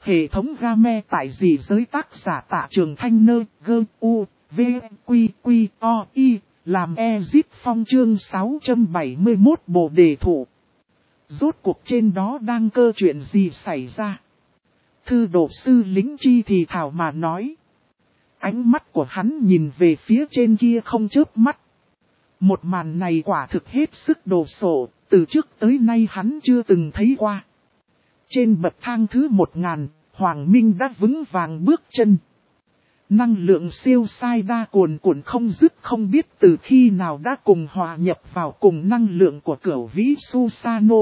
Hệ thống game tại dị giới tác giả Tạ Trường Thanh Nơ gơ u v quy quy o y làm Ezip Phong chương 671 bồ đề thụ. Rốt cuộc trên đó đang cơ chuyện gì xảy ra? Thư độ sư lính chi thì thảo mà nói. Ánh mắt của hắn nhìn về phía trên kia không chớp mắt. Một màn này quả thực hết sức đồ sộ, từ trước tới nay hắn chưa từng thấy qua. Trên bậc thang thứ 1000, Hoàng Minh đã vững vàng bước chân. Năng lượng siêu sai đa cuồn cuộn không dứt, không biết từ khi nào đã cùng hòa nhập vào cùng năng lượng của Cửu Vĩ Susano.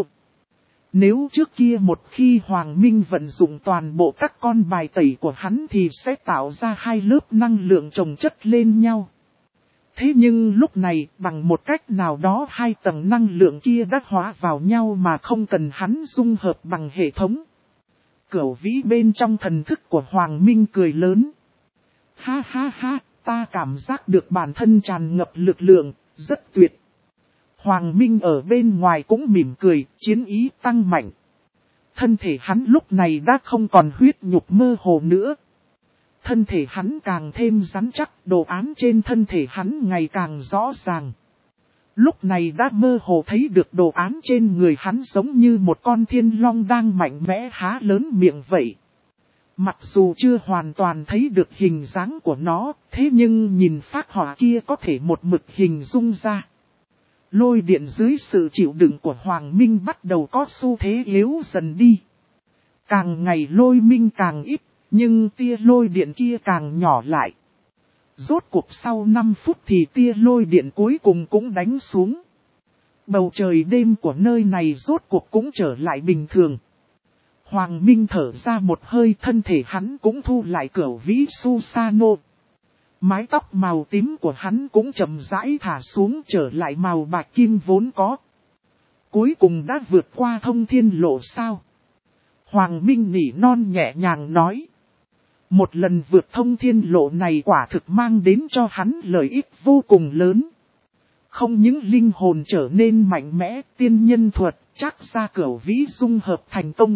Nếu trước kia một khi Hoàng Minh vận dụng toàn bộ các con bài tẩy của hắn thì sẽ tạo ra hai lớp năng lượng chồng chất lên nhau. Thế nhưng lúc này bằng một cách nào đó hai tầng năng lượng kia đã hóa vào nhau mà không cần hắn dung hợp bằng hệ thống. Cửu Vĩ bên trong thần thức của Hoàng Minh cười lớn. Ha ha ha, ta cảm giác được bản thân tràn ngập lực lượng, rất tuyệt. Hoàng Minh ở bên ngoài cũng mỉm cười, chiến ý tăng mạnh. Thân thể hắn lúc này đã không còn huyết nhục mơ hồ nữa. Thân thể hắn càng thêm rắn chắc, đồ án trên thân thể hắn ngày càng rõ ràng. Lúc này đã mơ hồ thấy được đồ án trên người hắn giống như một con thiên long đang mạnh mẽ há lớn miệng vậy. Mặc dù chưa hoàn toàn thấy được hình dáng của nó, thế nhưng nhìn phác họa kia có thể một mực hình dung ra. Lôi điện dưới sự chịu đựng của Hoàng Minh bắt đầu có xu thế yếu dần đi. Càng ngày lôi minh càng ít, nhưng tia lôi điện kia càng nhỏ lại. Rốt cuộc sau 5 phút thì tia lôi điện cuối cùng cũng đánh xuống. Bầu trời đêm của nơi này rốt cuộc cũng trở lại bình thường. Hoàng Minh thở ra một hơi, thân thể hắn cũng thu lại Cửu Vĩ Susano. Mái tóc màu tím của hắn cũng chậm rãi thả xuống trở lại màu bạc kim vốn có. Cuối cùng đã vượt qua thông thiên lộ sao? Hoàng Minh nỉ non nhẹ nhàng nói. Một lần vượt thông thiên lộ này quả thực mang đến cho hắn lợi ích vô cùng lớn. Không những linh hồn trở nên mạnh mẽ, tiên nhân thuật, chắc ra Cửu Vĩ dung hợp thành công.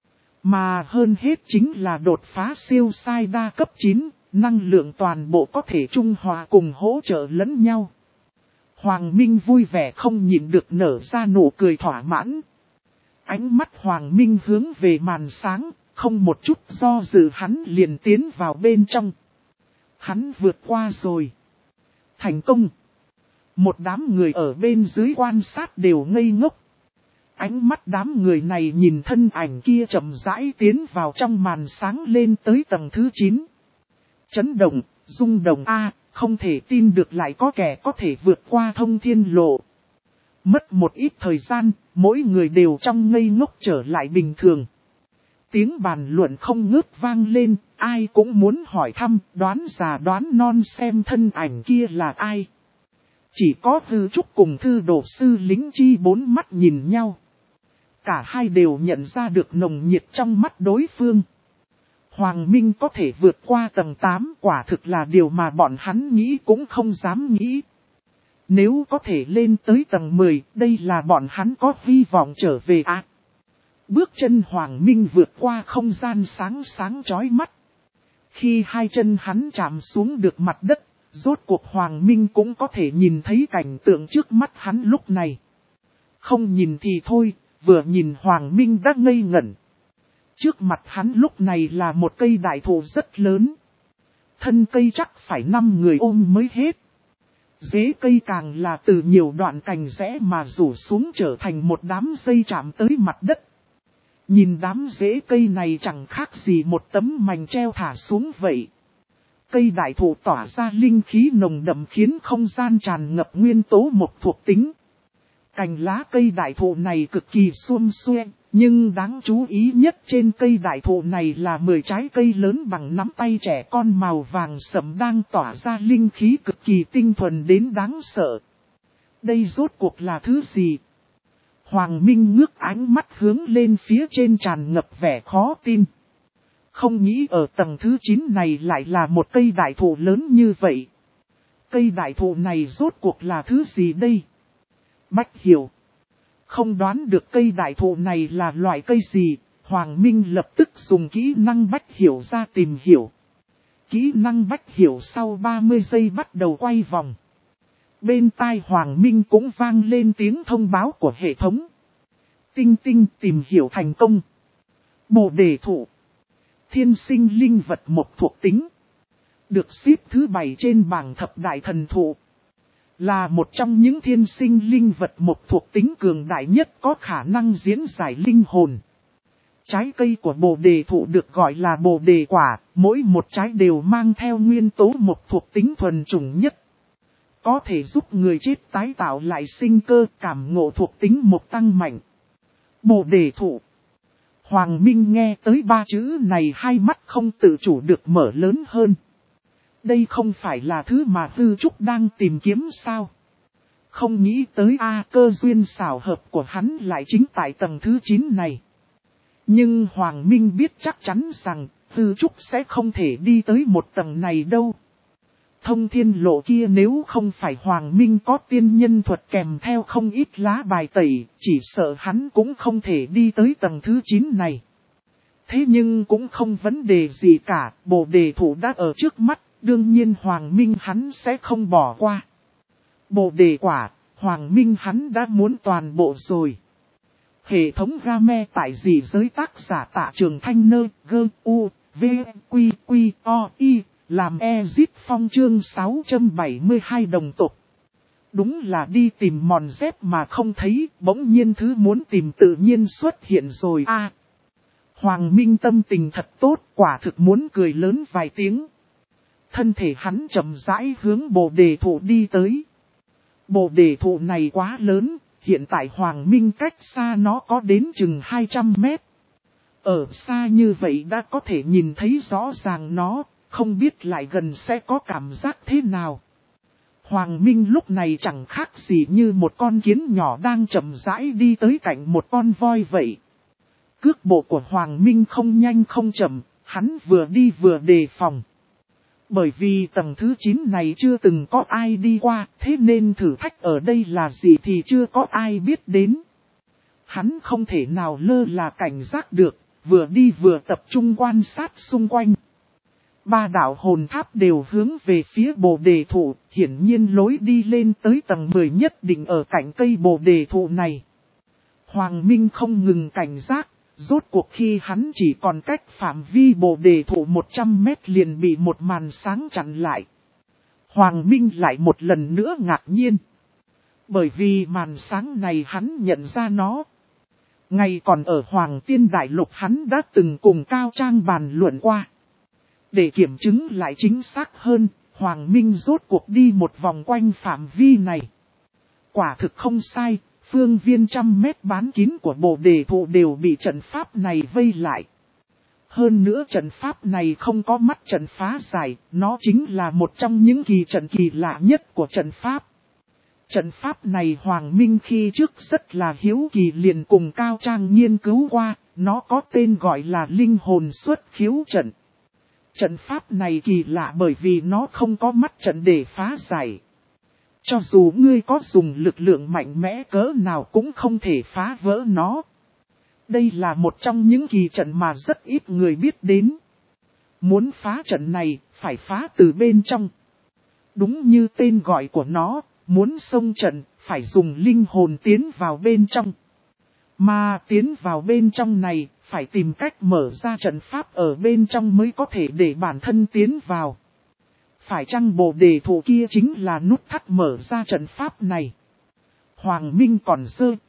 Mà hơn hết chính là đột phá siêu sai đa cấp 9, năng lượng toàn bộ có thể trung hòa cùng hỗ trợ lẫn nhau. Hoàng Minh vui vẻ không nhịn được nở ra nụ cười thỏa mãn. Ánh mắt Hoàng Minh hướng về màn sáng, không một chút do dự hắn liền tiến vào bên trong. Hắn vượt qua rồi. Thành công. Một đám người ở bên dưới quan sát đều ngây ngốc. Ánh mắt đám người này nhìn thân ảnh kia chậm rãi tiến vào trong màn sáng lên tới tầng thứ 9. Chấn động, rung động a, không thể tin được lại có kẻ có thể vượt qua thông thiên lộ. Mất một ít thời gian, mỗi người đều trong ngây ngốc trở lại bình thường. Tiếng bàn luận không ngớt vang lên, ai cũng muốn hỏi thăm, đoán già đoán non xem thân ảnh kia là ai. Chỉ có Hư Trúc cùng Thư Độ sư lính chi bốn mắt nhìn nhau. Cả hai đều nhận ra được nồng nhiệt trong mắt đối phương. Hoàng Minh có thể vượt qua tầng 8 quả thực là điều mà bọn hắn nghĩ cũng không dám nghĩ. Nếu có thể lên tới tầng 10, đây là bọn hắn có hy vọng trở về à. Bước chân Hoàng Minh vượt qua không gian sáng sáng chói mắt. Khi hai chân hắn chạm xuống được mặt đất, rốt cuộc Hoàng Minh cũng có thể nhìn thấy cảnh tượng trước mắt hắn lúc này. Không nhìn thì thôi, vừa nhìn Hoàng Minh đã ngây ngẩn. Trước mặt hắn lúc này là một cây đại thụ rất lớn. Thân cây chắc phải 5 người ôm mới hết. Rễ cây càng là từ nhiều đoạn cành rẽ mà rủ xuống trở thành một đám dây chạm tới mặt đất. Nhìn đám rễ cây này chẳng khác gì một tấm mành treo thả xuống vậy. Cây đại thụ tỏa ra linh khí nồng đậm khiến không gian tràn ngập nguyên tố mộc thuộc tính. Cành lá cây đại thụ này cực kỳ xuông xuê, nhưng đáng chú ý nhất trên cây đại thụ này là 10 trái cây lớn bằng nắm tay trẻ con màu vàng sẫm đang tỏa ra linh khí cực kỳ tinh thuần đến đáng sợ. Đây rốt cuộc là thứ gì? Hoàng Minh ngước ánh mắt hướng lên phía trên tràn ngập vẻ khó tin. Không nghĩ ở tầng thứ 9 này lại là một cây đại thụ lớn như vậy. Cây đại thụ này rốt cuộc là thứ gì đây? Bách Hiểu. Không đoán được cây đại thụ này là loại cây gì, Hoàng Minh lập tức dùng kỹ năng bách hiểu ra tìm hiểu. Kỹ năng bách hiểu sau 30 giây bắt đầu quay vòng. Bên tai Hoàng Minh cũng vang lên tiếng thông báo của hệ thống. Tinh tinh tìm hiểu thành công. Bồ đề thụ. Thiên sinh linh vật một thuộc tính. Được xếp thứ 7 trên bảng thập đại thần thụ. Là một trong những thiên sinh linh vật một thuộc tính cường đại nhất có khả năng diễn giải linh hồn. Trái cây của bồ đề thụ được gọi là bồ đề quả, mỗi một trái đều mang theo nguyên tố một thuộc tính thuần chủng nhất. Có thể giúp người chết tái tạo lại sinh cơ, cảm ngộ thuộc tính một tăng mạnh. Bồ đề thụ. Hoàng Minh nghe tới 3 chữ này hai mắt không tự chủ được mở lớn hơn. Đây không phải là thứ mà Tư Trúc đang tìm kiếm sao? Không nghĩ tới cơ duyên xảo hợp của hắn lại chính tại tầng thứ 9 này. Nhưng Hoàng Minh biết chắc chắn rằng Tư Trúc sẽ không thể đi tới một tầng này đâu. Thông thiên lộ kia nếu không phải Hoàng Minh có tiên nhân thuật kèm theo không ít lá bài tẩy, chỉ sợ hắn cũng không thể đi tới tầng thứ 9 này. Thế nhưng cũng không vấn đề gì cả, bồ đề thụ đã ở trước mắt, đương nhiên Hoàng Minh hắn sẽ không bỏ qua. Bồ đề quả, Hoàng Minh hắn đã muốn toàn bộ rồi. Hệ thống game tại dị giới tác giả Tạ Trường Thanh Nơ, gơ, u, v, quy, quy, o, i, làm Ezit Phong chương 672 đồng tục. Đúng là đi tìm mòn dép mà không thấy, bỗng nhiên thứ muốn tìm tự nhiên xuất hiện rồi Hoàng Minh tâm tình thật tốt, quả thực muốn cười lớn vài tiếng. Thân thể hắn chậm rãi hướng bồ đề thụ đi tới. Bồ đề thụ này quá lớn, hiện tại Hoàng Minh cách xa nó có đến chừng 200 mét. Ở xa như vậy đã có thể nhìn thấy rõ ràng nó, không biết lại gần sẽ có cảm giác thế nào. Hoàng Minh lúc này chẳng khác gì như một con kiến nhỏ đang chậm rãi đi tới cạnh một con voi vậy. Cước bộ của Hoàng Minh không nhanh không chậm, hắn vừa đi vừa đề phòng. Bởi vì tầng thứ 9 này chưa từng có ai đi qua, thế nên thử thách ở đây là gì thì chưa có ai biết đến. Hắn không thể nào lơ là cảnh giác được, vừa đi vừa tập trung quan sát xung quanh. 3 đạo hồn tháp đều hướng về phía bồ đề thụ, hiển nhiên lối đi lên tới tầng 10 nhất định ở cạnh cây bồ đề thụ này. Hoàng Minh không ngừng cảnh giác, rốt cuộc khi hắn chỉ còn cách phạm vi bồ đề thụ 100 mét liền bị một màn sáng chặn lại. Hoàng Minh lại một lần nữa ngạc nhiên. Bởi vì màn sáng này hắn nhận ra nó. Ngày còn ở Hoàng Tiên Đại Lục hắn đã từng cùng Cao Trang bàn luận qua. Để kiểm chứng lại chính xác hơn, Hoàng Minh rốt cuộc đi một vòng quanh phạm vi này. Quả thực không sai, phương viên 100 mét bán kín của bồ đề thụ đều bị trận pháp này vây lại. Hơn nữa trận pháp này không có mắt trận phá giải, nó chính là một trong những trận kỳ lạ nhất của trận pháp. Trận pháp này Hoàng Minh khi trước rất là hiếu kỳ liền cùng Cao Trang nghiên cứu qua, nó có tên gọi là linh hồn xuất khiếu trận. Trận pháp này kỳ lạ bởi vì nó không có mắt trận để phá giải. Cho dù ngươi có dùng lực lượng mạnh mẽ cỡ nào cũng không thể phá vỡ nó. Đây là một trong những kỳ trận mà rất ít người biết đến. Muốn phá trận này, phải phá từ bên trong. Đúng như tên gọi của nó, muốn xông trận, phải dùng linh hồn tiến vào bên trong. Mà tiến vào bên trong này, phải tìm cách mở ra trận pháp ở bên trong mới có thể để bản thân tiến vào. Phải chăng bồ đề thụ kia chính là nút thắt mở ra trận pháp này? Hoàng Minh còn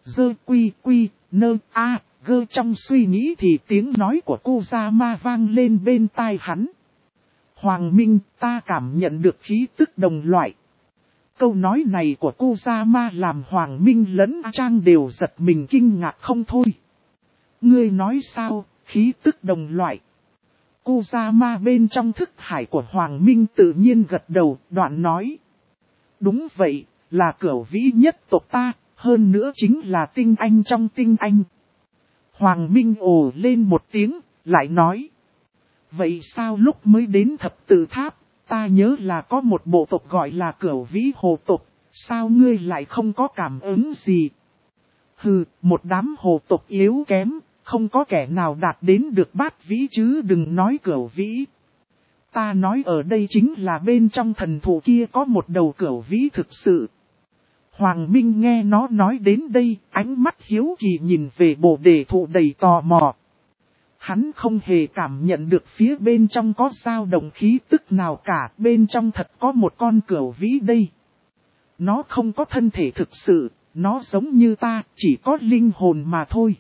gơ trong suy nghĩ thì tiếng nói của Kusama vang lên bên tai hắn. Hoàng Minh, ta cảm nhận được khí tức đồng loại. Câu nói này của Kusama làm Hoàng Minh lẫn A Trang đều giật mình kinh ngạc không thôi. Ngươi nói sao, khí tức đồng loại? Kusama bên trong thức hải của Hoàng Minh tự nhiên gật đầu, đoạn nói. Đúng vậy, là cửu vĩ nhất tộc ta, hơn nữa chính là tinh anh trong tinh anh. Hoàng Minh ồ lên một tiếng, lại nói. Vậy sao lúc mới đến thập tự tháp, ta nhớ là có một bộ tộc gọi là cửu vĩ hồ tộc, sao ngươi lại không có cảm ứng gì? Hừ, một đám hồ tộc yếu kém, không có kẻ nào đạt đến được bát vĩ chứ đừng nói cửu vĩ. Ta nói ở đây chính là bên trong thần thụ kia có một đầu cửu vĩ thực sự. Hoàng Minh nghe nó nói đến đây, ánh mắt hiếu kỳ nhìn về bồ đề thụ đầy tò mò. Hắn không hề cảm nhận được phía bên trong có dao động khí tức nào cả, bên trong thật có một con cửu vĩ đây. Nó không có thân thể thực sự, nó giống như ta, chỉ có linh hồn mà thôi.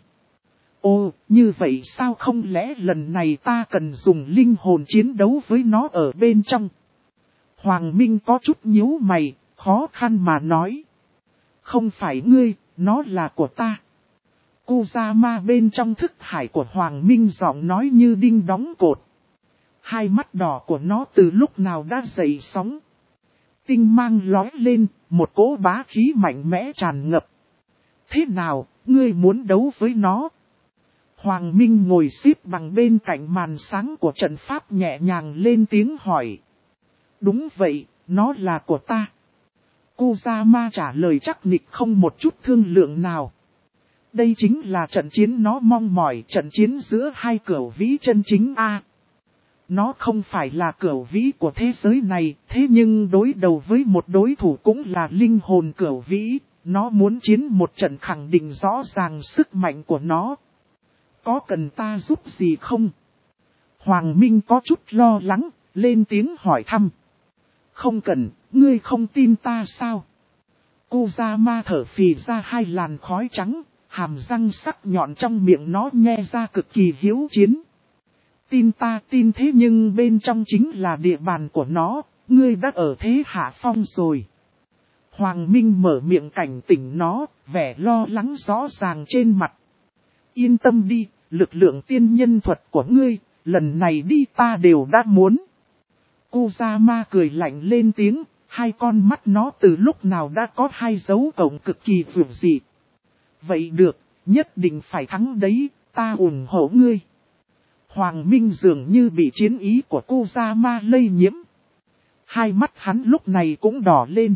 Ồ, như vậy sao không lẽ lần này ta cần dùng linh hồn chiến đấu với nó ở bên trong? Hoàng Minh có chút nhíu mày, khó khăn mà nói. Không phải ngươi, nó là của ta. Kusama bên trong thức hải của Hoàng Minh giọng nói như đinh đóng cột. Hai mắt đỏ của nó từ lúc nào đã dậy sóng. Tinh mang lói lên, một cỗ bá khí mạnh mẽ tràn ngập. Thế nào, ngươi muốn đấu với nó? Hoàng Minh ngồi xếp bằng bên cạnh màn sáng của trận pháp nhẹ nhàng lên tiếng hỏi. Đúng vậy, nó là của ta. Kusama trả lời chắc nịch không một chút thương lượng nào. Đây chính là trận chiến nó mong mỏi, trận chiến giữa hai cửu vĩ chân chính a. Nó không phải là cửu vĩ của thế giới này, thế nhưng đối đầu với một đối thủ cũng là linh hồn cửu vĩ, nó muốn chiến một trận khẳng định rõ ràng sức mạnh của nó. Có cần ta giúp gì không? Hoàng Minh có chút lo lắng, lên tiếng hỏi thăm. Không cần, ngươi không tin ta sao? Kusama thở phì ra hai làn khói trắng, hàm răng sắc nhọn trong miệng nó nhe ra cực kỳ hiếu chiến. Tin ta tin thế nhưng bên trong chính là địa bàn của nó, ngươi đã ở thế hạ phong rồi. Hoàng Minh mở miệng cảnh tỉnh nó, vẻ lo lắng rõ ràng trên mặt. Yên tâm đi, lực lượng tiên nhân thuật của ngươi, lần này đi ta đều đã muốn. Kusama cười lạnh lên tiếng, hai con mắt nó từ lúc nào đã có hai dấu cộng cực kỳ vượt dị. Vậy được, nhất định phải thắng đấy, ta ủng hộ ngươi. Hoàng Minh dường như bị chiến ý của Kusama lây nhiễm. Hai mắt hắn lúc này cũng đỏ lên.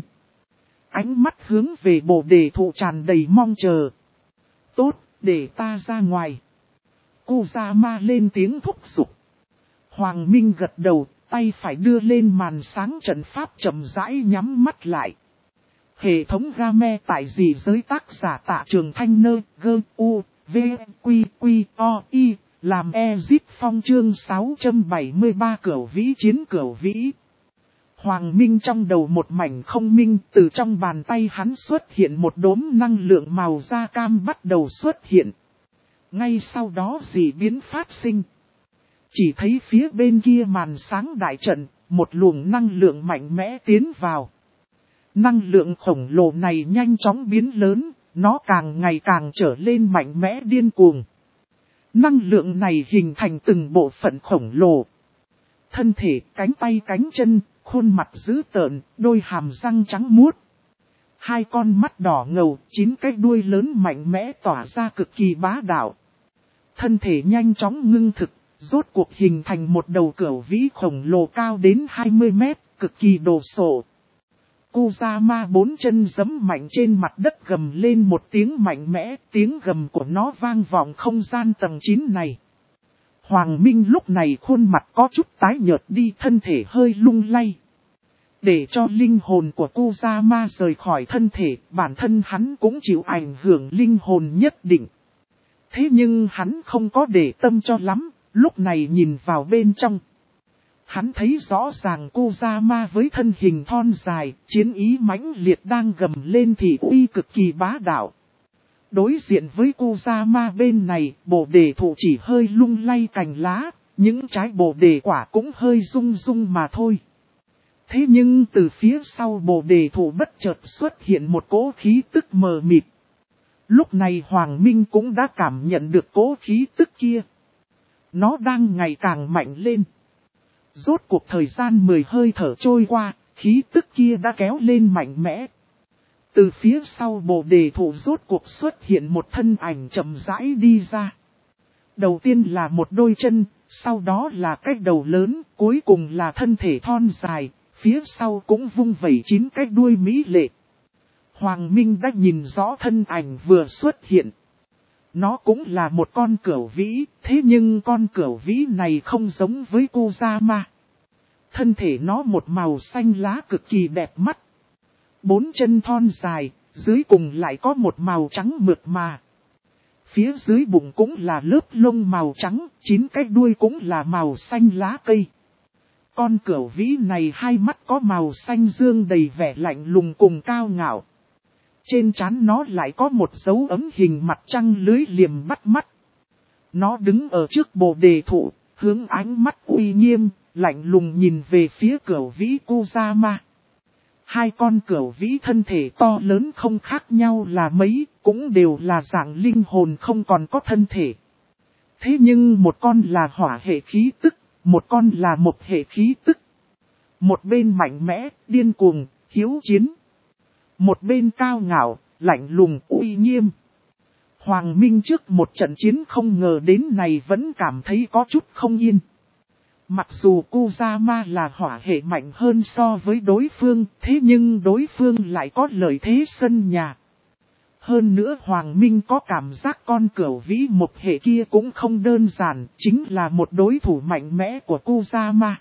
Ánh mắt hướng về bồ đề thụ tràn đầy mong chờ. Tốt, để ta ra ngoài. Kusama lên tiếng thúc giục. Hoàng Minh gật đầu, tay phải đưa lên màn sáng trận pháp chậm rãi nhắm mắt lại. Hệ thống game tại gì giới tác giả Tạ Trường Thanh Nơ, gơ, u, v, quy, quy, o, i, làm Ezit Phong chương 673 cửu vĩ chiến cửu vĩ. Hoàng Minh trong đầu một mảnh không minh, từ trong bàn tay hắn xuất hiện một đốm năng lượng màu da cam bắt đầu xuất hiện. Ngay sau đó dị biến phát sinh. Chỉ thấy phía bên kia màn sáng đại trận, một luồng năng lượng mạnh mẽ tiến vào. Năng lượng khổng lồ này nhanh chóng biến lớn, nó càng ngày càng trở lên mạnh mẽ điên cuồng. Năng lượng này hình thành từng bộ phận khổng lồ. Thân thể, cánh tay cánh chân, khuôn mặt dữ tợn, đôi hàm răng trắng muốt. Hai con mắt đỏ ngầu, 9 cái đuôi lớn mạnh mẽ tỏa ra cực kỳ bá đạo. Thân thể nhanh chóng ngưng thực, rốt cuộc hình thành một đầu cửu vĩ khổng lồ cao đến 20 mét, cực kỳ đồ sộ. Kusama 4 chân giẫm mạnh trên mặt đất gầm lên một tiếng mạnh mẽ, tiếng gầm của nó vang vọng không gian tầng 9 này. Hoàng Minh lúc này khuôn mặt có chút tái nhợt đi, thân thể hơi lung lay. Để cho linh hồn của Kusama rời khỏi thân thể, bản thân hắn cũng chịu ảnh hưởng linh hồn nhất định. Thế nhưng hắn không có để tâm cho lắm, lúc này nhìn vào bên trong. Hắn thấy rõ ràng Kusama với thân hình thon dài, chiến ý mãnh liệt đang gầm lên thì uy cực kỳ bá đạo. Đối diện với Kusama bên này, bồ đề thụ chỉ hơi lung lay cành lá, những trái bồ đề quả cũng hơi rung rung mà thôi. Thế nhưng từ phía sau bồ đề thụ bất chợt xuất hiện một cỗ khí tức mờ mịt. Lúc này Hoàng Minh cũng đã cảm nhận được cỗ khí tức kia. Nó đang ngày càng mạnh lên. Rốt cuộc thời gian 10 hơi thở trôi qua, khí tức kia đã kéo lên mạnh mẽ. Từ phía sau bồ đề thụ rốt cuộc xuất hiện một thân ảnh chậm rãi đi ra. Đầu tiên là một đôi chân, sau đó là cái đầu lớn, cuối cùng là thân thể thon dài, phía sau cũng vung vẩy 9 cái đuôi mỹ lệ. Hoàng Minh đã nhìn rõ thân ảnh vừa xuất hiện. Nó cũng là một con cẩu vĩ, thế nhưng con cẩu vĩ này không giống với Kozama. Thân thể nó một màu xanh lá cực kỳ đẹp mắt. 4 chân thon dài, dưới cùng lại có một màu trắng mượt mà. Phía dưới bụng cũng là lớp lông màu trắng, 9 cái đuôi cũng là màu xanh lá cây. Con cẩu vĩ này hai mắt có màu xanh dương đầy vẻ lạnh lùng cùng cao ngạo. Trên trán nó lại có một dấu ấm hình mặt trăng lưới liềm bắt mắt. Nó đứng ở trước bồ đề thụ, hướng ánh mắt uy nghiêm, lạnh lùng nhìn về phía cẩu vĩ Kozama. Hai con cẩu vĩ thân thể to lớn không khác nhau là mấy, cũng đều là dạng linh hồn không còn có thân thể. Thế nhưng một con là hỏa hệ khí tức, một con là mộc hệ khí tức. Một bên mạnh mẽ, điên cuồng, hiếu chiến. Một bên cao ngạo, lạnh lùng, uy nghiêm. Hoàng Minh trước một trận chiến không ngờ đến này vẫn cảm thấy có chút không yên. Mặc dù Kozama là hỏa hệ mạnh hơn so với đối phương, thế nhưng đối phương lại có lợi thế sân nhà. Hơn nữa Hoàng Minh có cảm giác con cẩu vĩ một hệ kia cũng không đơn giản, chính là một đối thủ mạnh mẽ của Kozama.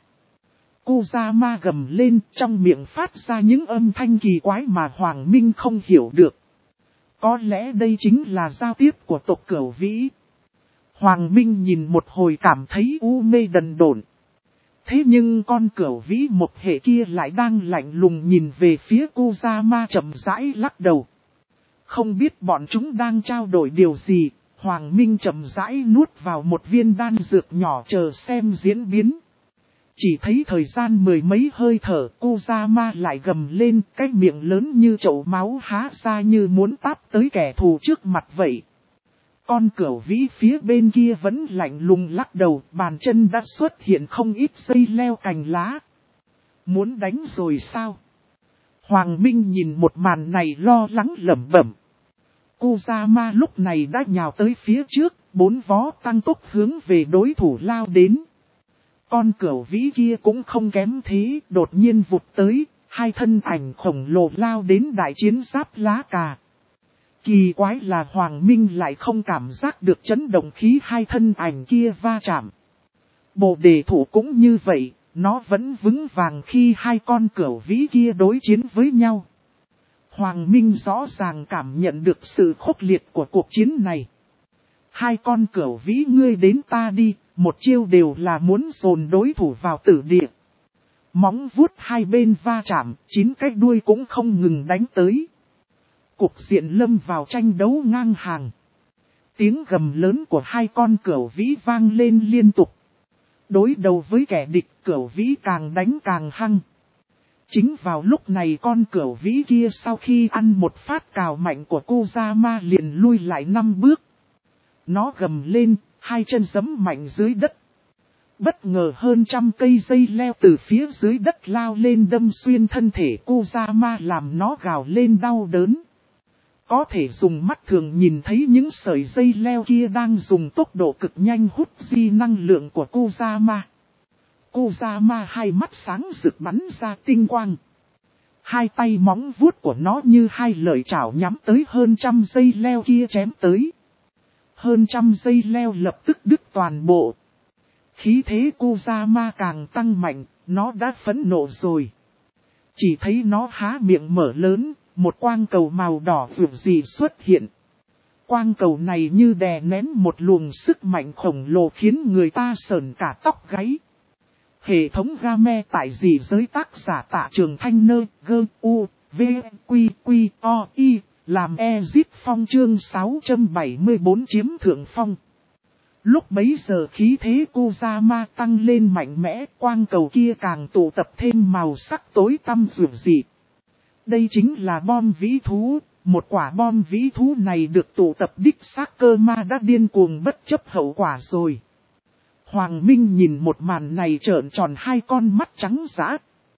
Kozama gầm lên trong miệng phát ra những âm thanh kỳ quái mà Hoàng Minh không hiểu được. Có lẽ đây chính là giao tiếp của tộc cẩu vĩ. Hoàng Minh nhìn một hồi cảm thấy u mê đần độn. Thế nhưng con cẩu vĩ một hệ kia lại đang lạnh lùng nhìn về phía Kozama chậm rãi lắc đầu. Không biết bọn chúng đang trao đổi điều gì, Hoàng Minh chậm rãi nuốt vào một viên đan dược nhỏ chờ xem diễn biến. Chỉ thấy thời gian mười mấy hơi thở, Kozama lại gầm lên, cái miệng lớn như chậu máu há ra như muốn táp tới kẻ thù trước mặt vậy. Con cẩu vĩ phía bên kia vẫn lạnh lùng lắc đầu, bàn chân đã xuất hiện không ít dây leo cành lá. Muốn đánh rồi sao? Hoàng Minh nhìn một màn này lo lắng lẩm bẩm. Kozama lúc này đã nhào tới phía trước, 4 vó tăng tốc hướng về đối thủ lao đến. Con cẩu vĩ kia cũng không kém thế, đột nhiên vụt tới, hai thân ảnh khổng lồ lao đến đại chiến giáp lá cà. Kỳ quái là Hoàng Minh lại không cảm giác được chấn động khí hai thân ảnh kia va chạm. Bồ đề thủ cũng như vậy, nó vẫn vững vàng khi hai con cẩu vĩ kia đối chiến với nhau. Hoàng Minh rõ ràng cảm nhận được sự khốc liệt của cuộc chiến này. Hai con cẩu vĩ ngươi đến ta đi, một chiêu đều là muốn dồn đối thủ vào tử địa. Móng vuốt hai bên va chạm, 9 cái đuôi cũng không ngừng đánh tới. Cục diện lâm vào tranh đấu ngang hàng. Tiếng gầm lớn của hai con cẩu vĩ vang lên liên tục. Đối đầu với kẻ địch, cẩu vĩ càng đánh càng hăng. Chính vào lúc này con cẩu vĩ kia sau khi ăn một phát cào mạnh của Kozama liền lui lại 5 bước. Nó gầm lên, hai chân giẫm mạnh dưới đất. Bất ngờ hơn 100 cây dây leo từ phía dưới đất lao lên đâm xuyên thân thể Kozama làm nó gào lên đau đớn. Có thể dùng mắt thường nhìn thấy những sợi dây leo kia đang dùng tốc độ cực nhanh hút di năng lượng của Kozama. Kozama hai mắt sáng rực bắn ra tinh quang. Hai tay móng vuốt của nó như hai lợi chảo nhắm tới hơn 100 dây leo kia chém tới. Hơn 100 dây leo lập tức đứt toàn bộ. Khí thế Kozama càng tăng mạnh, nó đã phẫn nộ rồi. Chỉ thấy nó há miệng mở lớn, một quang cầu màu đỏ vượt dị xuất hiện. Quang cầu này như đè nén một luồng sức mạnh khổng lồ khiến người ta sởn cả tóc gáy. Hệ thống game tại dị giới tác giả Tạ Trường Thanh Nơ, gơ, u, v, quy, quy, o, y, làm Ezip Phong chương 674 chiếm thượng phong. Lúc bấy giờ khí thế Kozama tăng lên mạnh mẽ, quang cầu kia càng tụ tập thêm màu sắc tối tăm rực rỡ. Đây chính là bom vĩ thú, một quả bom vĩ thú này được tụ tập đích xác cơ ma đã điên cuồng bất chấp hậu quả rồi. Hoàng Minh nhìn một màn này trợn tròn hai con mắt trắng dã.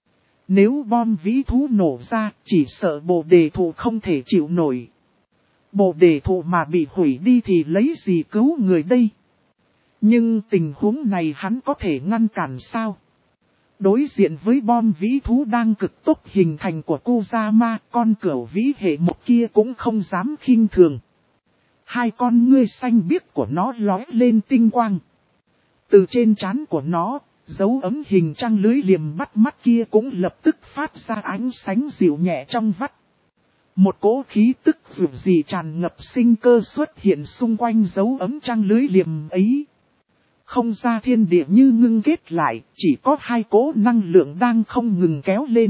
Nếu bom vĩ thú nổ ra, chỉ sợ bồ đề thụ không thể chịu nổi. Bồ đề thụ mà bị hủy đi thì lấy gì cứu người đây? Nhưng tình huống này hắn có thể ngăn cản sao? Đối diện với bom vĩ thú đang cực tốc hình thành của Kozama, con cẩu vĩ hệ một kia cũng không dám khinh thường. Hai con ngươi xanh biếc của nó lóe lên tinh quang. Từ trên trán của nó, dấu ấm hình trăng lưới liềm bắt mắt kia cũng lập tức phát ra ánh sáng dịu nhẹ trong vắt. Một cỗ khí tức dịu dị tràn ngập sinh cơ xuất hiện xung quanh dấu ấm trăng lưới liềm ấy. Không ra thiên địa như ngưng kết lại, chỉ có hai cỗ năng lượng đang không ngừng kéo lên.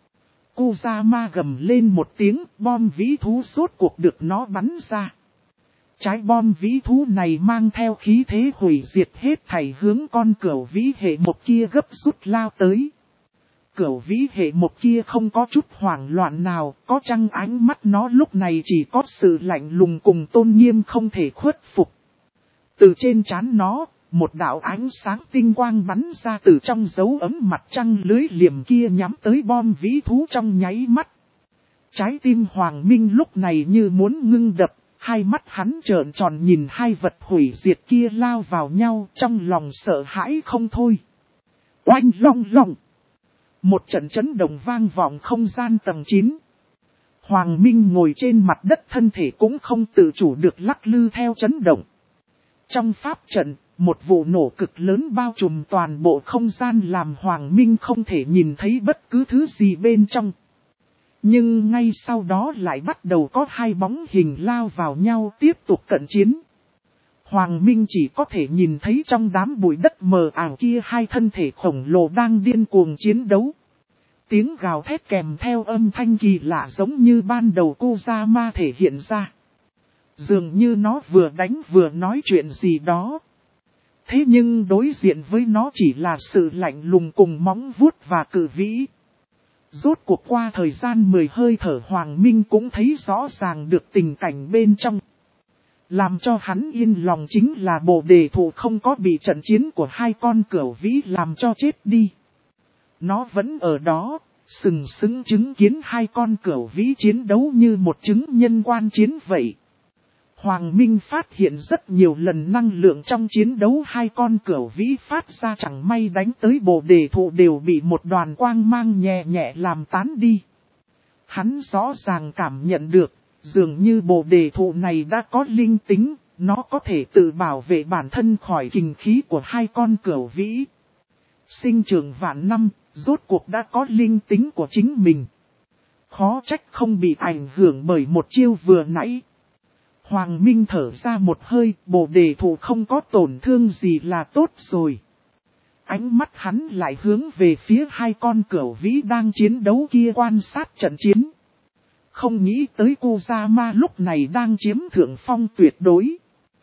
Kusama gầm lên một tiếng, bom vĩ thú rốt cuộc được nó bắn ra. Trái bom vĩ thú này mang theo khí thế hủy diệt hết thảy hướng con cẩu vĩ hệ một kia gấp rút lao tới. Cẩu vĩ hệ một kia không có chút hoảng loạn nào, có chăng ánh mắt nó lúc này chỉ có sự lạnh lùng cùng tôn nghiêm không thể khuất phục. Từ trên trán nó, một đạo ánh sáng tinh quang bắn ra từ trong dấu ấm mặt trăng lưới liềm kia nhắm tới bom vĩ thú trong nháy mắt. Trái tim Hoàng Minh lúc này như muốn ngưng đập, hai mắt hắn trợn tròn nhìn hai vật hủy diệt kia lao vào nhau trong lòng sợ hãi không thôi. Oanh long long! Một trận chấn động vang vọng không gian tầng 9. Hoàng Minh ngồi trên mặt đất thân thể cũng không tự chủ được lắc lư theo chấn động. Trong pháp trận, một vụ nổ cực lớn bao trùm toàn bộ không gian làm Hoàng Minh không thể nhìn thấy bất cứ thứ gì bên trong. Nhưng ngay sau đó lại bắt đầu có hai bóng hình lao vào nhau tiếp tục cận chiến. Hoàng Minh chỉ có thể nhìn thấy trong đám bụi đất mờ ảo kia hai thân thể khổng lồ đang điên cuồng chiến đấu. Tiếng gào thét kèm theo âm thanh kỳ lạ giống như ban đầu Kusama thể hiện ra. Dường như nó vừa đánh vừa nói chuyện gì đó. Thế nhưng đối diện với nó chỉ là sự lạnh lùng cùng móng vuốt và cự vĩ. Rốt cuộc qua thời gian 10 hơi thở Hoàng Minh cũng thấy rõ ràng được tình cảnh bên trong. Làm cho hắn yên lòng chính là Bồ Đề Thụ không có bị trận chiến của hai con cẩu vĩ làm cho chết đi. Nó vẫn ở đó, sừng sững chứng kiến hai con cẩu vĩ chiến đấu như một chứng nhân quan chiến vậy. Hoàng Minh phát hiện rất nhiều lần năng lượng trong chiến đấu hai con cẩu vĩ phát ra chẳng may đánh tới Bồ Đề Thụ đều bị một đoàn quang mang nhẹ nhẹ làm tán đi. Hắn rõ ràng cảm nhận được, dường như Bồ Đề Thụ này đã có linh tính, nó có thể tự bảo vệ bản thân khỏi kình khí của hai con cẩu vĩ. Sinh trưởng vạn năm, rốt cuộc đã có linh tính của chính mình. Khó trách không bị ảnh hưởng bởi một chiêu vừa nãy. Hoàng Minh thở ra một hơi, Bồ Đề Thụ không có tổn thương gì là tốt rồi. Ánh mắt hắn lại hướng về phía hai con cẩu vĩ đang chiến đấu kia quan sát trận chiến. Không nghĩ tới Kusama lúc này đang chiếm thượng phong tuyệt đối.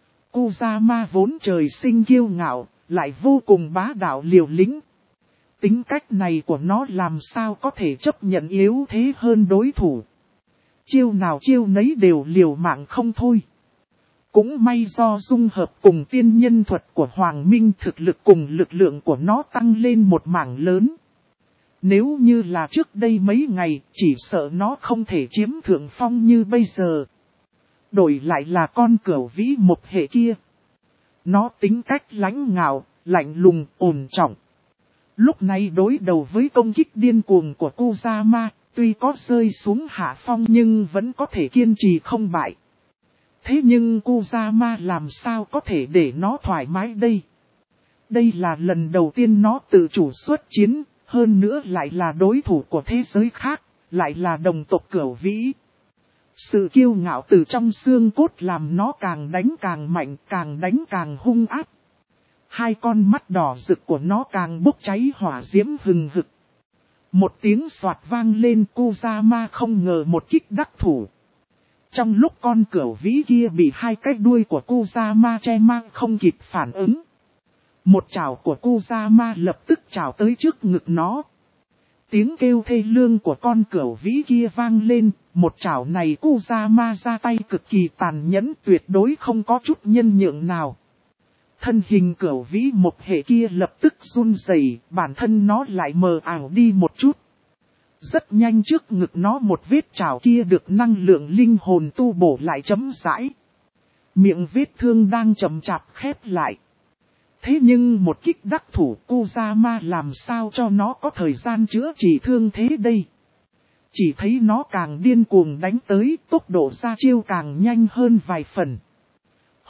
Kusama vốn trời sinh kiêu ngạo, lại vô cùng bá đạo liều lĩnh. Tính cách này của nó làm sao có thể chấp nhận yếu thế hơn đối thủ. Chiêu nào chiêu nấy đều liều mạng không thôi. Cũng may do dung hợp cùng tiên nhân thuật của Hoàng Minh thực lực cùng lực lượng của nó tăng lên một mảng lớn. Nếu như là trước đây mấy ngày, chỉ sợ nó không thể chiếm thượng phong như bây giờ. Đổi lại là con cẩu vĩ một hệ kia. Nó tính cách lãnh ngạo, lạnh lùng, ổn trọng. Lúc này đối đầu với công kích điên cuồng của Kusama, tuy có rơi xuống hạ phong nhưng vẫn có thể kiên trì không bại. Thế nhưng Kusama làm sao có thể để nó thoải mái đây? Đây là lần đầu tiên nó tự chủ xuất chiến, hơn nữa lại là đối thủ của thế giới khác, lại là đồng tộc cẩu vĩ. Sự kiêu ngạo từ trong xương cốt làm nó càng đánh càng mạnh, càng đánh càng hung ác. Hai con mắt đỏ rực của nó càng bốc cháy hỏa diễm hừng hực. Một tiếng xoạt vang lên, Kusama không ngờ một kích đắc thủ. Trong lúc con cẩu vĩ kia bị hai cái đuôi của Kusama che mang không kịp phản ứng. Một chảo của Kusama lập tức chảo tới trước ngực nó. Tiếng kêu thê lương của con cẩu vĩ kia vang lên, một chảo này Kusama ra tay cực kỳ tàn nhẫn, tuyệt đối không có chút nhân nhượng nào. Thân hình cẩu vĩ một hệ kia lập tức run rẩy, bản thân nó lại mờ ảo đi một chút. Rất nhanh trước ngực nó một vết chảo kia được năng lượng linh hồn tu bổ lại chấm rãi. Miệng vết thương đang chậm chạp khép lại. Thế nhưng một kích đắc thủ Kusama làm sao cho nó có thời gian chữa trị thương thế đây. Chỉ thấy nó càng điên cuồng đánh tới, tốc độ ra chiêu càng nhanh hơn vài phần.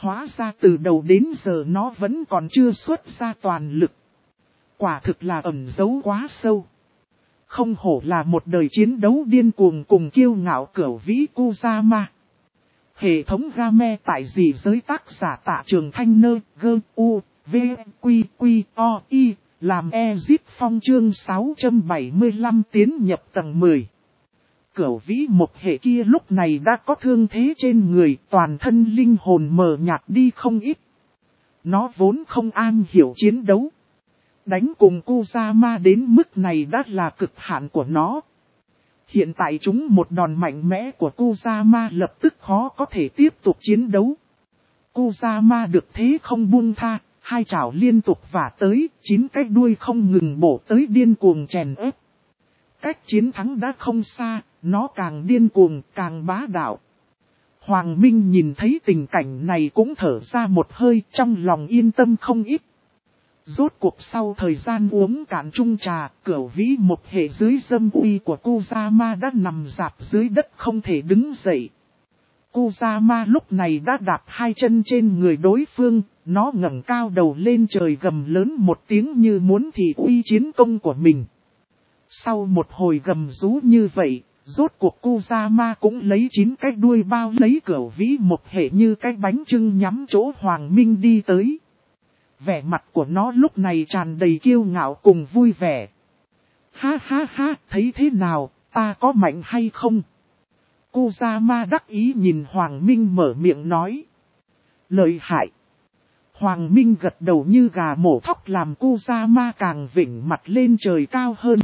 Hóa ra từ đầu đến giờ nó vẫn còn chưa xuất ra toàn lực. Quả thực là ẩn giấu quá sâu. Không hổ là một đời chiến đấu điên cuồng cùng kiêu ngạo cửu vĩ Kusama. Hệ thống game tại dị giới tác giả Tạ Trường Thanh Nơ gơ u v quy quy o i làm Ezit Phong chương 675 tiến nhập tầng 10. Cửu vĩ một hệ kia lúc này đã có thương thế trên người, toàn thân linh hồn mờ nhạt đi không ít. Nó vốn không am hiểu chiến đấu. Đánh cùng Kusama đến mức này đã là cực hạn của nó. Hiện tại chúng một đòn mạnh mẽ của Kusama lập tức khó có thể tiếp tục chiến đấu. Kusama được thế không buông tha, hai chảo liên tục vả tới, 9 cái đuôi không ngừng bổ tới điên cuồng chèn ép. Cách chiến thắng đã không xa, nó càng điên cuồng càng bá đạo. Hoàng Minh nhìn thấy tình cảnh này cũng thở ra một hơi, trong lòng yên tâm không ít. Rốt cuộc sau thời gian uống cạn chung trà, cửu vĩ một hệ dưới dâm uy của Kusama đã nằm rạp dưới đất không thể đứng dậy. Kusama lúc này đã đạp hai chân trên người đối phương, nó ngẩng cao đầu lên trời gầm lớn một tiếng như muốn thị uy chiến công của mình. Sau một hồi gầm rú như vậy, rốt cuộc Kusama cũng lấy 9 cái đuôi bao lấy cửu vĩ một hệ như cái bánh chưng nhắm chỗ Hoàng Minh đi tới. Vẻ mặt của nó lúc này tràn đầy kiêu ngạo cùng vui vẻ. Ha ha ha, thấy thế nào, ta có mạnh hay không? Kusama đắc ý nhìn Hoàng Minh mở miệng nói. Lợi hại. Hoàng Minh gật đầu như gà mổ thóc làm Kusama càng vểnh mặt lên trời cao hơn.